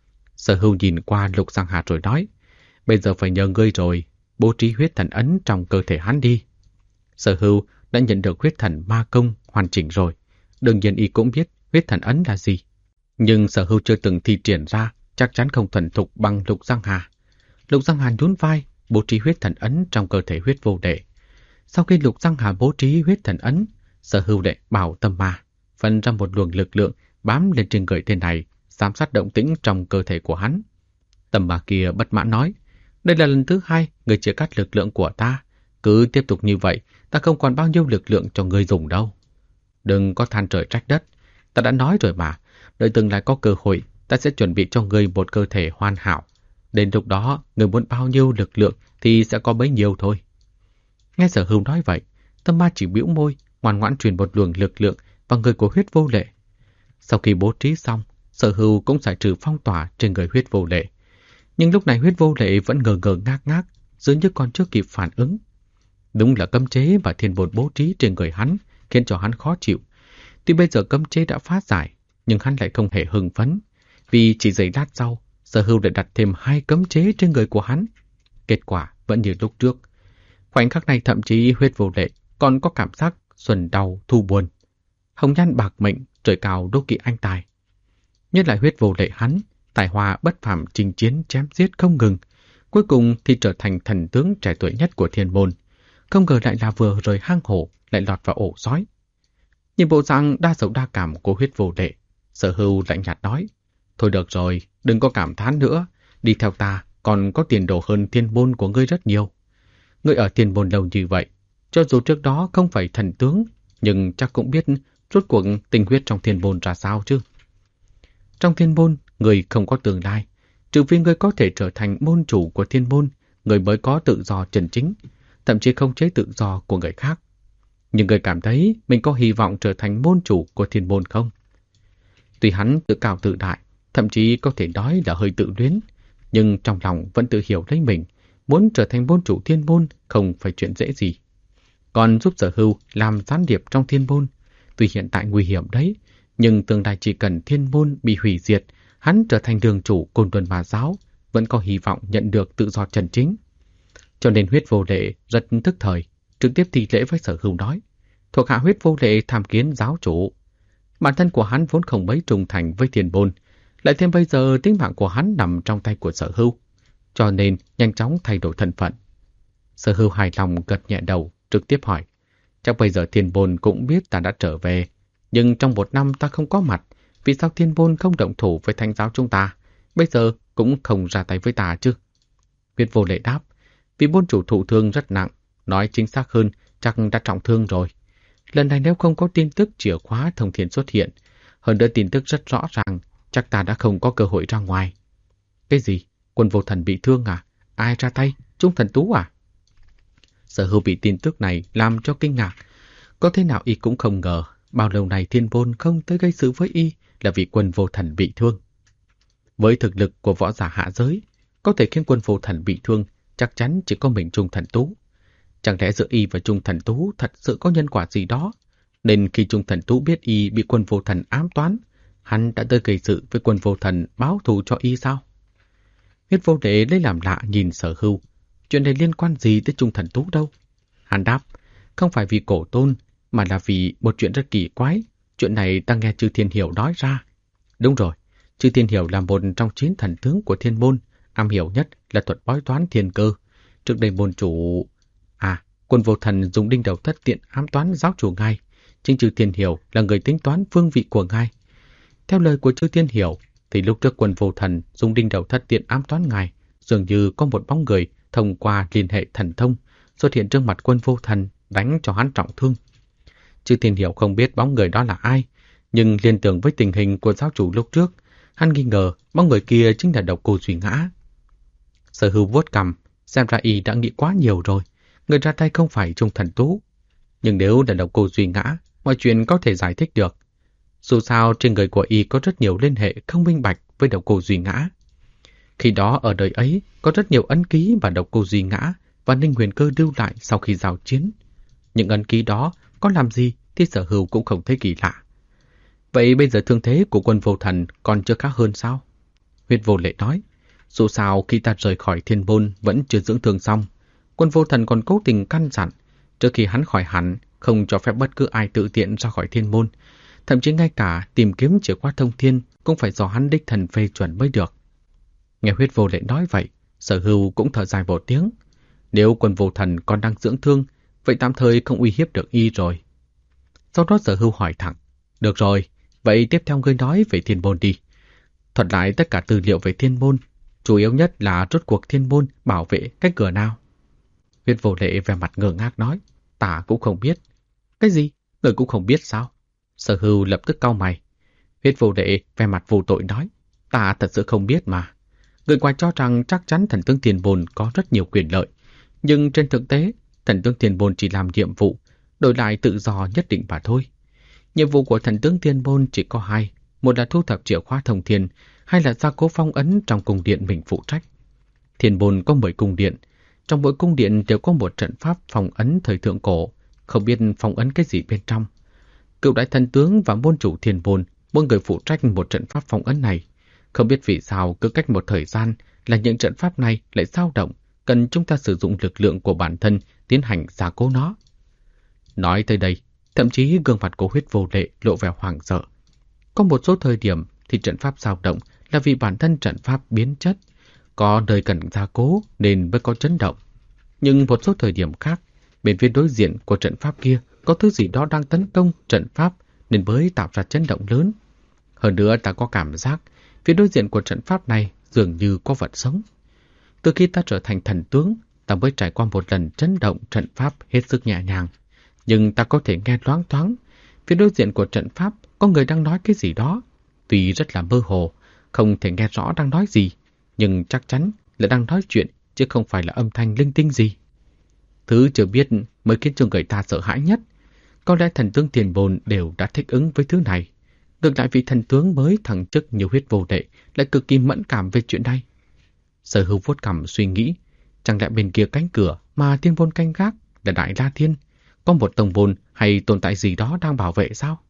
Sở Hưu nhìn qua Lục Giang Hà rồi nói, bây giờ phải nhờ ngươi rồi, bố trí huyết thần ấn trong cơ thể hắn đi. Sở Hưu đã nhận được huyết thần ma công hoàn chỉnh rồi, đương nhiên y cũng biết huyết thần ấn là gì. Nhưng Sở Hưu chưa từng thi triển ra, chắc chắn không thuần thục bằng Lục Giang Hà. Lục Giang Hà nhún vai, bố trí huyết thần ấn trong cơ thể huyết vô đệ. Sau khi Lục Giang Hà bố trí huyết thần ấn, Sở Hưu đệ bảo tâm ma, phân ra một luồng lực lượng bám lên trên người tên này, giám sát động tĩnh trong cơ thể của hắn. Tầm bà kia bất mãn nói, đây là lần thứ 2 người chia cắt lực lượng của ta. Cứ tiếp tục như vậy, ta không còn bao nhiêu lực lượng cho người dùng đâu. Đừng có than trời trách đất. Ta đã nói rồi mà, đợi tương lai có cơ hội, ta sẽ chuẩn bị cho người một cơ thể hoàn hảo. Đến lúc đó, người muốn bao nhiêu lực lượng thì sẽ có bấy nhiêu thôi. Nghe Sở Hưu nói vậy, Tâm Ma chỉ bĩu môi, ngoan ngoãn truyền một luồng lực lượng vào người của Huyết Vô Lệ. Sau khi bố trí xong, Sở Hưu cũng giải trừ phong tỏa trên người Huyết Vô Lệ. Nhưng lúc này Huyết Vô Lệ vẫn ngờ ngờ ngác ngác, dường như còn chưa kịp phản ứng. Đúng là cấm chế và thiên bồn bố trí trên người hắn khiến cho hắn khó chịu. Tuy bây giờ cấm chế đã phá giải, nhưng hắn lại không hề hưng phấn, vì chỉ giây lát sau, Sở Hưu lại đặt thêm 2 cấm chế trên người của hắn. Kết quả vẫn như lúc trước. Khoảnh khắc này thậm chí Huyết Vô Lệ còn có cảm giác xuân đau thu buồn. Hồng nhan bạc mệnh, trời cao đố kỵ anh tài. Nhất lại Huyết Vô Lệ hắn, tài hoa bất phàm chinh chiến chém giết không ngừng, cuối cùng thì trở thành thần tướng trẻ tuổi nhất của thiên môn. Không ngờ lại là vừa rời hang hổ, lại lọt vào ổ sói. Nhìn bộ dạng đa sầu đa cảm của Huyết Vô Lệ, Sở Hưu lạnh nhạt nói, thôi được rồi, đừng có cảm thán nữa, đi theo ta còn có tiền đồ hơn thiên môn của ngươi rất nhiều. Ngươi ở thiên môn lâu như vậy, cho dù trước đó không phải thần tướng, nhưng chắc cũng biết rốt cuộc tình huyết trong thiên môn ra sao chứ. Trong thiên môn, người không có tương lai, trừ phi người có thể trở thành môn chủ của thiên môn, người mới có tự do chân chính, thậm chí không chế tự do của người khác. Nhưng người cảm thấy mình có hy vọng trở thành môn chủ của thiên môn không? Tuy hắn tự cao tự đại, thậm chí có thể nói là hơi tự luyến, nhưng trong lòng vẫn tự hiểu lấy mình, muốn trở thành môn chủ thiên môn không phải chuyện dễ gì. Còn giúp Sở Hưu làm gián điệp trong thiên môn, tuy hiện tại nguy hiểm đấy, nhưng tương lai chỉ cần thiên môn bị hủy diệt, hắn trở thành đường chủ Côn Luân Ma Giáo, vẫn có hy vọng nhận được tự do chân chính. Cho nên Huyết Vô Lệ rất tức thời, trực tiếp thi lễ với Sở Hưu nói, thuộc hạ Huyết Vô Lệ tham kiến giáo chủ. Bản thân của hắn vốn không mấy trung thành với thiên môn, lại thêm bây giờ tính mạng của hắn nằm trong tay của Sở Hưu, cho nên nhanh chóng thay đổi thân phận. Sở Hưu hài lòng gật nhẹ đầu, trực tiếp hỏi, chắc bây giờ thiên môn cũng biết ta đã trở về, nhưng trong 1 năm ta không có mặt, vì sao thiên môn không động thủ với thánh giáo chúng ta, bây giờ cũng không ra tay với ta chứ? Huyết Vô Lệ đáp, vì môn chủ thụ thương rất nặng, nói chính xác hơn, chắc đã trọng thương rồi. Lần này nếu không có tin tức chìa khóa thông thiên xuất hiện, hơn nữa tin tức rất rõ ràng, chắc ta đã không có cơ hội ra ngoài. Cái gì? Quân Vô Thần bị thương à? Ai ra tay? Trung Thần Tú à? Sở Hưu bị tin tức này làm cho kinh ngạc. Có thế nào y cũng không ngờ, bao lâu này thiên môn không tới gây sự với y là vì Quân Vô Thần bị thương. Với thực lực của võ giả hạ giới, có thể khiến Quân Vô Thần bị thương, chắc chắn chỉ có mình Trung Thần Tú. Chẳng lẽ giữa y và Trung Thần Tú thật sự có nhân quả gì đó, nên khi Trung Thần Tú biết y bị Quân Vô Thần ám toán, hắn đã tới gây sự với Quân Vô Thần báo thù cho y sao? Huyết Vô Lệ lấy làm lạ nhìn Sở Hưu, chuyện này liên quan gì tới Trung Thần Tú đâu? Hắn đáp, không phải vì cổ tôn, mà là vì một chuyện rất kỳ quái. Chuyện này ta nghe Chư Thiên Hiểu nói ra. Đúng rồi, Chư Thiên Hiểu là một trong 9 thần tướng của thiên môn, am hiểu nhất là thuật bói toán thiên cơ. Trước đây môn chủ... Quân Vô Thần dùng đinh đầu thất tiện ám toán giáo chủ ngài. Chính Chư Thiên Hiểu là người tính toán phương vị của ngài. Theo lời của Chư Thiên Hiểu, thì lúc trước Quân Vô Thần dùng đinh đầu thất tiện ám toán ngài, dường như có một bóng người thông qua liên hệ thần thông xuất hiện trước mặt Quân Vô Thần, đánh cho hắn trọng thương. Chư Thiên Hiểu không biết bóng người đó là ai, nhưng liên tưởng với tình hình của giáo chủ lúc trước, hắn nghi ngờ bóng người kia chính là Độc Cô Duy Ngã. Sở Hưu vuốt cằm, xem ra y đã nghĩ quá nhiều rồi, người ra tay không phải Trung Thần Tú. Nhưng nếu là Độc Cô Duy Ngã, mọi chuyện có thể giải thích được. Dù sao trên người của y có rất nhiều liên hệ không minh bạch với Độc Cô Duy Ngã. Khi đó ở đời ấy có rất nhiều ấn ký mà Độc Cô Duy Ngã và Ninh Huyền Cơ lưu lại sau khi giao chiến. Những ấn ký đó có làm gì thì Sở Hưu cũng không thấy kỳ lạ. Vậy bây giờ thương thế của Quân Vô Thần còn chưa khá hơn sao? Huyết Vô Lệ nói, dù sao khi ta rời khỏi thiên môn vẫn chưa dưỡng thương xong, Quân Vô Thần còn cố tình căn dặn, trước khi hắn khỏi hẳn không cho phép bất cứ ai tự tiện ra khỏi thiên môn, thậm chí ngay cả tìm kiếm chìa khóa thông thiên cũng phải do hắn đích thần phê chuẩn mới được. Nghe Huyết Vô Lệ nói vậy, Sở Hưu cũng thở dài một tiếng. Nếu Quân Vô Thần còn đang dưỡng thương, vậy tạm thời không uy hiếp được y rồi. Sau đó Sở Hưu hỏi thẳng, được rồi, Vậy tiếp theo ngươi nói về thiên môn đi. Thuật lại tất cả tư liệu về thiên môn, chủ yếu nhất là rốt cuộc thiên môn bảo vệ cái cửa nào. Huyết Vô Lệ vẻ mặt ngơ ngác nói, ta cũng không biết. Cái gì? Ngươi cũng không biết sao? Sở Hưu lập tức cau mày. Huyết Vô Lệ vẻ mặt vô tội nói, ta thật sự không biết mà. Người ngoài cho rằng chắc chắn thần tướng Thiên Môn có rất nhiều quyền lợi, nhưng trên thực tế, thần tướng Thiên Môn chỉ làm nhiệm vụ, đổi lại tự do nhất định mà thôi. Nhiệm vụ của thần tướng Thiên Môn chỉ có hai, một là thu thập chìa khóa thông thiên, hai là gia cố phong ấn trong cung điện mình phụ trách. Thiên Môn có 10 cung điện, trong mỗi cung điện đều có một trận pháp phong ấn thời thượng cổ, không biết phong ấn cái gì bên trong. Cựu đại thần tướng và môn chủ Thiên Môn, mỗi người phụ trách một trận pháp phong ấn này. Không biết vì sao cứ cách một thời gian là những trận pháp này lại dao động, cần chúng ta sử dụng lực lượng của bản thân tiến hành gia cố nó. Nói tới đây, thậm chí gương mặt của Huyết Vô Lệ lộ vẻ hoảng sợ. Có một số thời điểm thì trận pháp dao động là vì bản thân trận pháp biến chất, có nơi cần gia cố nên mới có chấn động. Nhưng một số thời điểm khác, bên phía đối diện của trận pháp kia có thứ gì đó đang tấn công trận pháp nên mới tạo ra chấn động lớn. Hơn nữa ta có cảm giác phía đối diện của trận pháp này dường như có vật sống. Từ khi ta trở thành thần tướng, ta mới trải qua một lần chấn động trận pháp hết sức nhẹ nhàng. Nhưng ta có thể nghe loáng thoáng, phía đối diện của trận pháp có người đang nói cái gì đó. Tuy rất là mơ hồ, không thể nghe rõ đang nói gì, nhưng chắc chắn là đang nói chuyện, chứ không phải là âm thanh linh tinh gì. Thứ chưa biết mới khiến cho người ta sợ hãi nhất. Có lẽ thần tướng Thiên Môn đều đã thích ứng với thứ này. Ngược lại vị thần tướng mới thăng chức như Huyết Vô Lệ lại cực kỳ mẫn cảm về chuyện này. Sở Hưu vuốt cằm suy nghĩ, chẳng lẽ bên kia cánh cửa mà Thiên Môn canh gác là Đại La Thiên, có một tông môn hay tồn tại gì đó đang bảo vệ sao?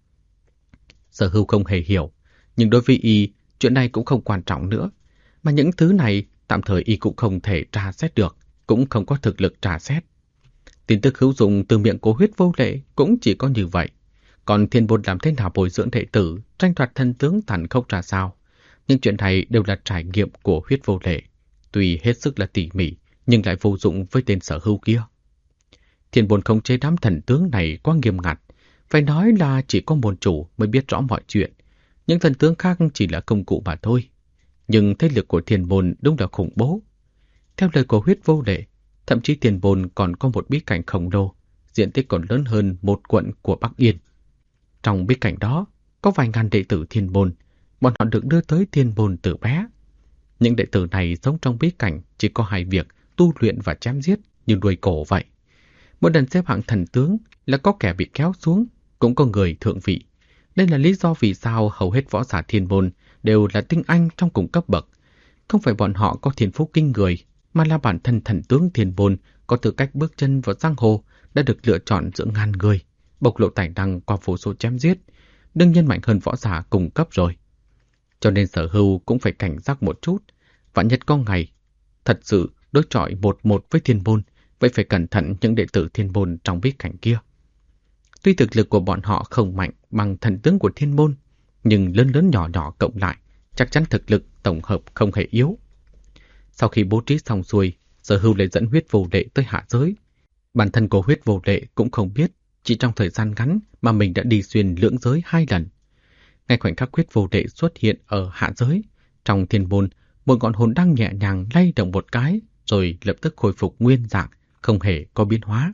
Sở Hưu không hề hiểu, nhưng đối với y, chuyện này cũng không quan trọng nữa, mà những thứ này tạm thời y cũng không thể tra xét được, cũng không có thực lực tra xét. Tin tức hữu dụng từ miệng của Huyết Vô Lệ cũng chỉ có như vậy. Còn Thiên Môn làm thế nào bồi dưỡng đệ tử, tranh đoạt thần tướng tàn khốc ra sao? Nhưng chuyện này đều là trải nghiệm của Huyết Vô Lệ. Tuy hết sức là tỉ mỉ, nhưng lại vô dụng với tên Sở Hưu kia. Thiên Môn khống chế đám thần tướng này quá nghiêm ngặt. Phải nói là chỉ có môn chủ mới biết rõ mọi chuyện. Những thần tướng khác chỉ là công cụ mà thôi. Nhưng thế lực của Thiên Môn đúng là khủng bố. Theo lời của Huyết Vô Lệ, thậm chí Thiên Môn còn có một bí cảnh khổng lồ, diện tích còn lớn hơn một quận của Bắc Yên. Trong bí cảnh đó, có vài ngàn đệ tử Thiên Môn, bọn họ được đưa tới Thiên Môn từ bé. Những đệ tử này sống trong bí cảnh chỉ có hai việc tu luyện và chém giết như đuôi cổ vậy. Mỗi lần xếp hạng thần tướng là có kẻ bị kéo xuống, cũng có người thượng vị. Đây là lý do vì sao hầu hết võ giả Thiên Môn đều là tinh anh trong cùng cấp bậc. Không phải bọn họ có thiên phú kinh người, mà là bản thân thần tướng Thiên Môn có tư cách bước chân vào giang hồ đã được lựa chọn giữa ngàn người, bộc lộ tài năng qua vô số chém giết, đương nhiên mạnh hơn võ giả cùng cấp rồi. Cho nên Sở Hưu cũng phải cảnh giác một chút, vạn nhất có ngày thật sự đối chọi 1-1 với Thiên Môn, vậy phải cẩn thận những đệ tử Thiên Môn trong bí cảnh kia. Tuy thực lực của bọn họ không mạnh bằng thần tướng của Thiên Môn, nhưng lớn lớn nhỏ nhỏ cộng lại, chắc chắn thực lực tổng hợp không hề yếu. Sau khi bố trí xong xuôi, Sở Hưu lại dẫn Huyết Vô Lệ tới hạ giới. Bản thân của Huyết Vô Lệ cũng không biết, chỉ trong thời gian ngắn mà mình đã đi xuyên lưỡng giới 2 lần. Ngay khoảnh khắc Huyết Vô Lệ xuất hiện ở hạ giới, trong Thiên Môn, một ngọn hồn đang nhẹ nhàng lay động một cái, rồi lập tức khôi phục nguyên dạng, không hề có biến hóa.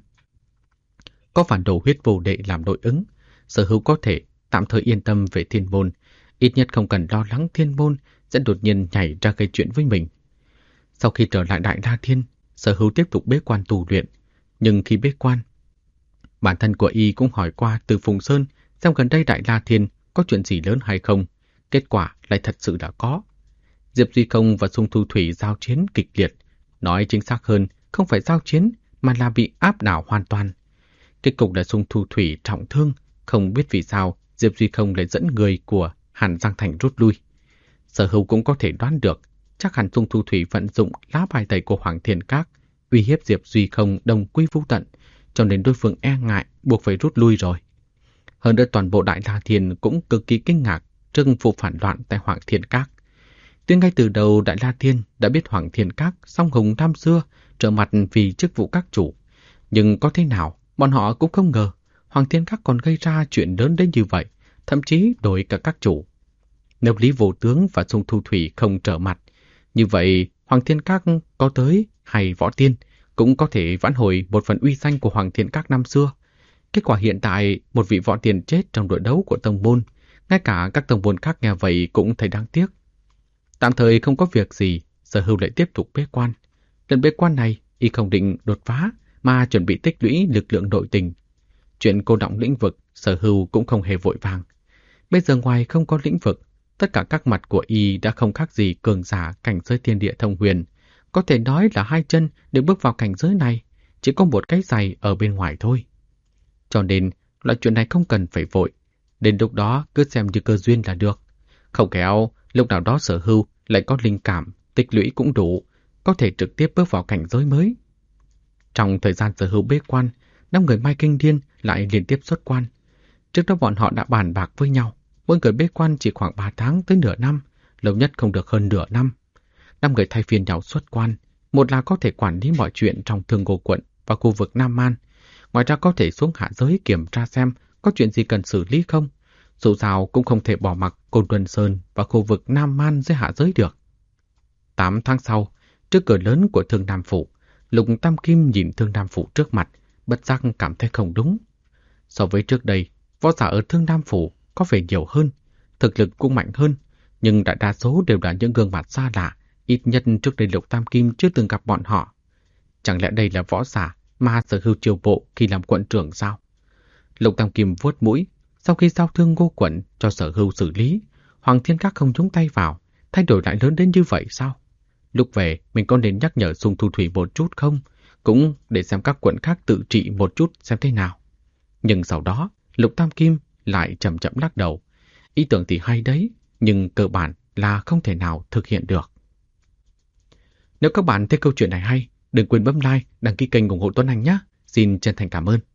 Có phản đồ Huyết Vô Lệ làm nội ứng, Sở Hưu có thể tạm thời yên tâm về Thiên Môn, ít nhất không cần lo lắng Thiên Môn sẽ đột nhiên nhảy ra gây chuyện với mình. Sau khi trở lại Đại La Thiên, Sở Hưu tiếp tục bế quan tu luyện, nhưng khi bế quan, bản thân của y cũng hỏi qua từ Phùng Sơn xem gần đây Đại La Thiên có chuyện gì lớn hay không. Kết quả lại thật sự đã có. Diệp Duy Công và Xung Thu Thủy giao chiến kịch liệt. Nói chính xác hơn, không phải giao chiến mà là bị áp đảo hoàn toàn. Kết cục là Xung Thu Thủy trọng thương, không biết vì sao Diệp Duy Công lại dẫn người của Hàn Giang Thành rút lui. Sở Hưu cũng có thể đoán được, chắc hẳn Xung Thu Thủy vận dụng lá bài tẩy của Hoàng Thiên Các, uy hiếp Diệp Duy Không đồng quy vu tận, cho nên đối phương e ngại buộc phải rút lui rồi. Hơn nữa toàn bộ Đại La Thiên cũng cực kỳ kinh ngạc trước vụ phản loạn tại Hoàng Thiên Các. Tuy ngay từ đầu Đại La Thiên đã biết Hoàng Thiên Các song hùng năm xưa trở mặt vì chức vụ các chủ, nhưng có thế nào bọn họ cũng không ngờ Hoàng Thiên Các còn gây ra chuyện lớn đến như vậy, thậm chí đổi cả các chủ. Nếu Lý Vô Tướng và Sung Thu Thủy không trở mặt, như vậy Hoàng Thiên Các có tới hay Võ Tiên cũng có thể vãn hồi một phần uy danh của Hoàng Thiên Các năm xưa. Kết quả hiện tại, một vị võ tiên chết trong đội đấu của tông môn, ngay cả các tông môn khác nghe vậy cũng thấy đáng tiếc. Tạm thời không có việc gì, Sở Hưu lại tiếp tục bế quan. Lần bế quan này, y không định đột phá, mà chuẩn bị tích lũy lực lượng nội tình. Chuyện cô động lĩnh vực, Sở Hưu cũng không hề vội vàng. Bây giờ ngoài không có lĩnh vực, tất cả các mặt của y đã không khác gì cường giả cảnh giới thiên địa thông huyền. Có thể nói là hai chân để bước vào cảnh giới này, chỉ có một cái giày ở bên ngoài thôi. Cho nên, loại chuyện này không cần phải vội. Đến lúc đó cứ xem như cơ duyên là được. Không khéo, lúc nào đó Sở Hưu lại có linh cảm, tích lũy cũng đủ, có thể trực tiếp bước vào cảnh giới mới. Trong thời gian Sở Hưu bế quan, 5 người Mai Kinh Điên lại liên tiếp xuất quan. Trước đó bọn họ đã bàn bạc với nhau, mỗi người bế quan chỉ khoảng 3 tháng tới nửa năm, lâu nhất không được hơn nửa năm. 5 người thay phiên nhau xuất quan, một là có thể quản lý mọi chuyện trong Thương Ngô quận và khu vực Nam Man, ngoài ra có thể xuống hạ giới kiểm tra xem có chuyện gì cần xử lý không. Dù sao cũng không thể bỏ mặc Côn Luân Sơn và khu vực Nam Man dưới hạ giới được. 8 tháng sau, trước cửa lớn của Thương Nam Phủ, Lục Tam Kim nhìn Thương Nam Phủ trước mặt, bất giác cảm thấy không đúng. So với trước đây, võ giả ở Thương Nam Phủ có vẻ nhiều hơn, thực lực cũng mạnh hơn, nhưng đại đa số đều là những gương mặt xa lạ, ít nhất trước đây Lục Tam Kim chưa từng gặp bọn họ. Chẳng lẽ đây là võ giả mà Sở Hưu chiêu bộ khi làm quận trưởng sao? Lục Tam Kim vuốt mũi, sau khi giao Thương Ngô quận cho Sở Hưu xử lý, Hoàng Thiên Các không nhúng tay vào, thay đổi lại lớn đến như vậy sao? Lúc về, mình có nên nhắc nhở Sung Thu Thủy một chút không? Cũng để xem các quận khác tự trị một chút xem thế nào. Nhưng sau đó, Lục Tam Kim lại chậm chậm lắc đầu. Ý tưởng thì hay đấy, nhưng cơ bản là không thể nào thực hiện được. Nếu các bạn thấy câu chuyện này hay, đừng quên bấm like, đăng ký kênh ủng hộ Tuấn Anh nhé. Xin chân thành cảm ơn.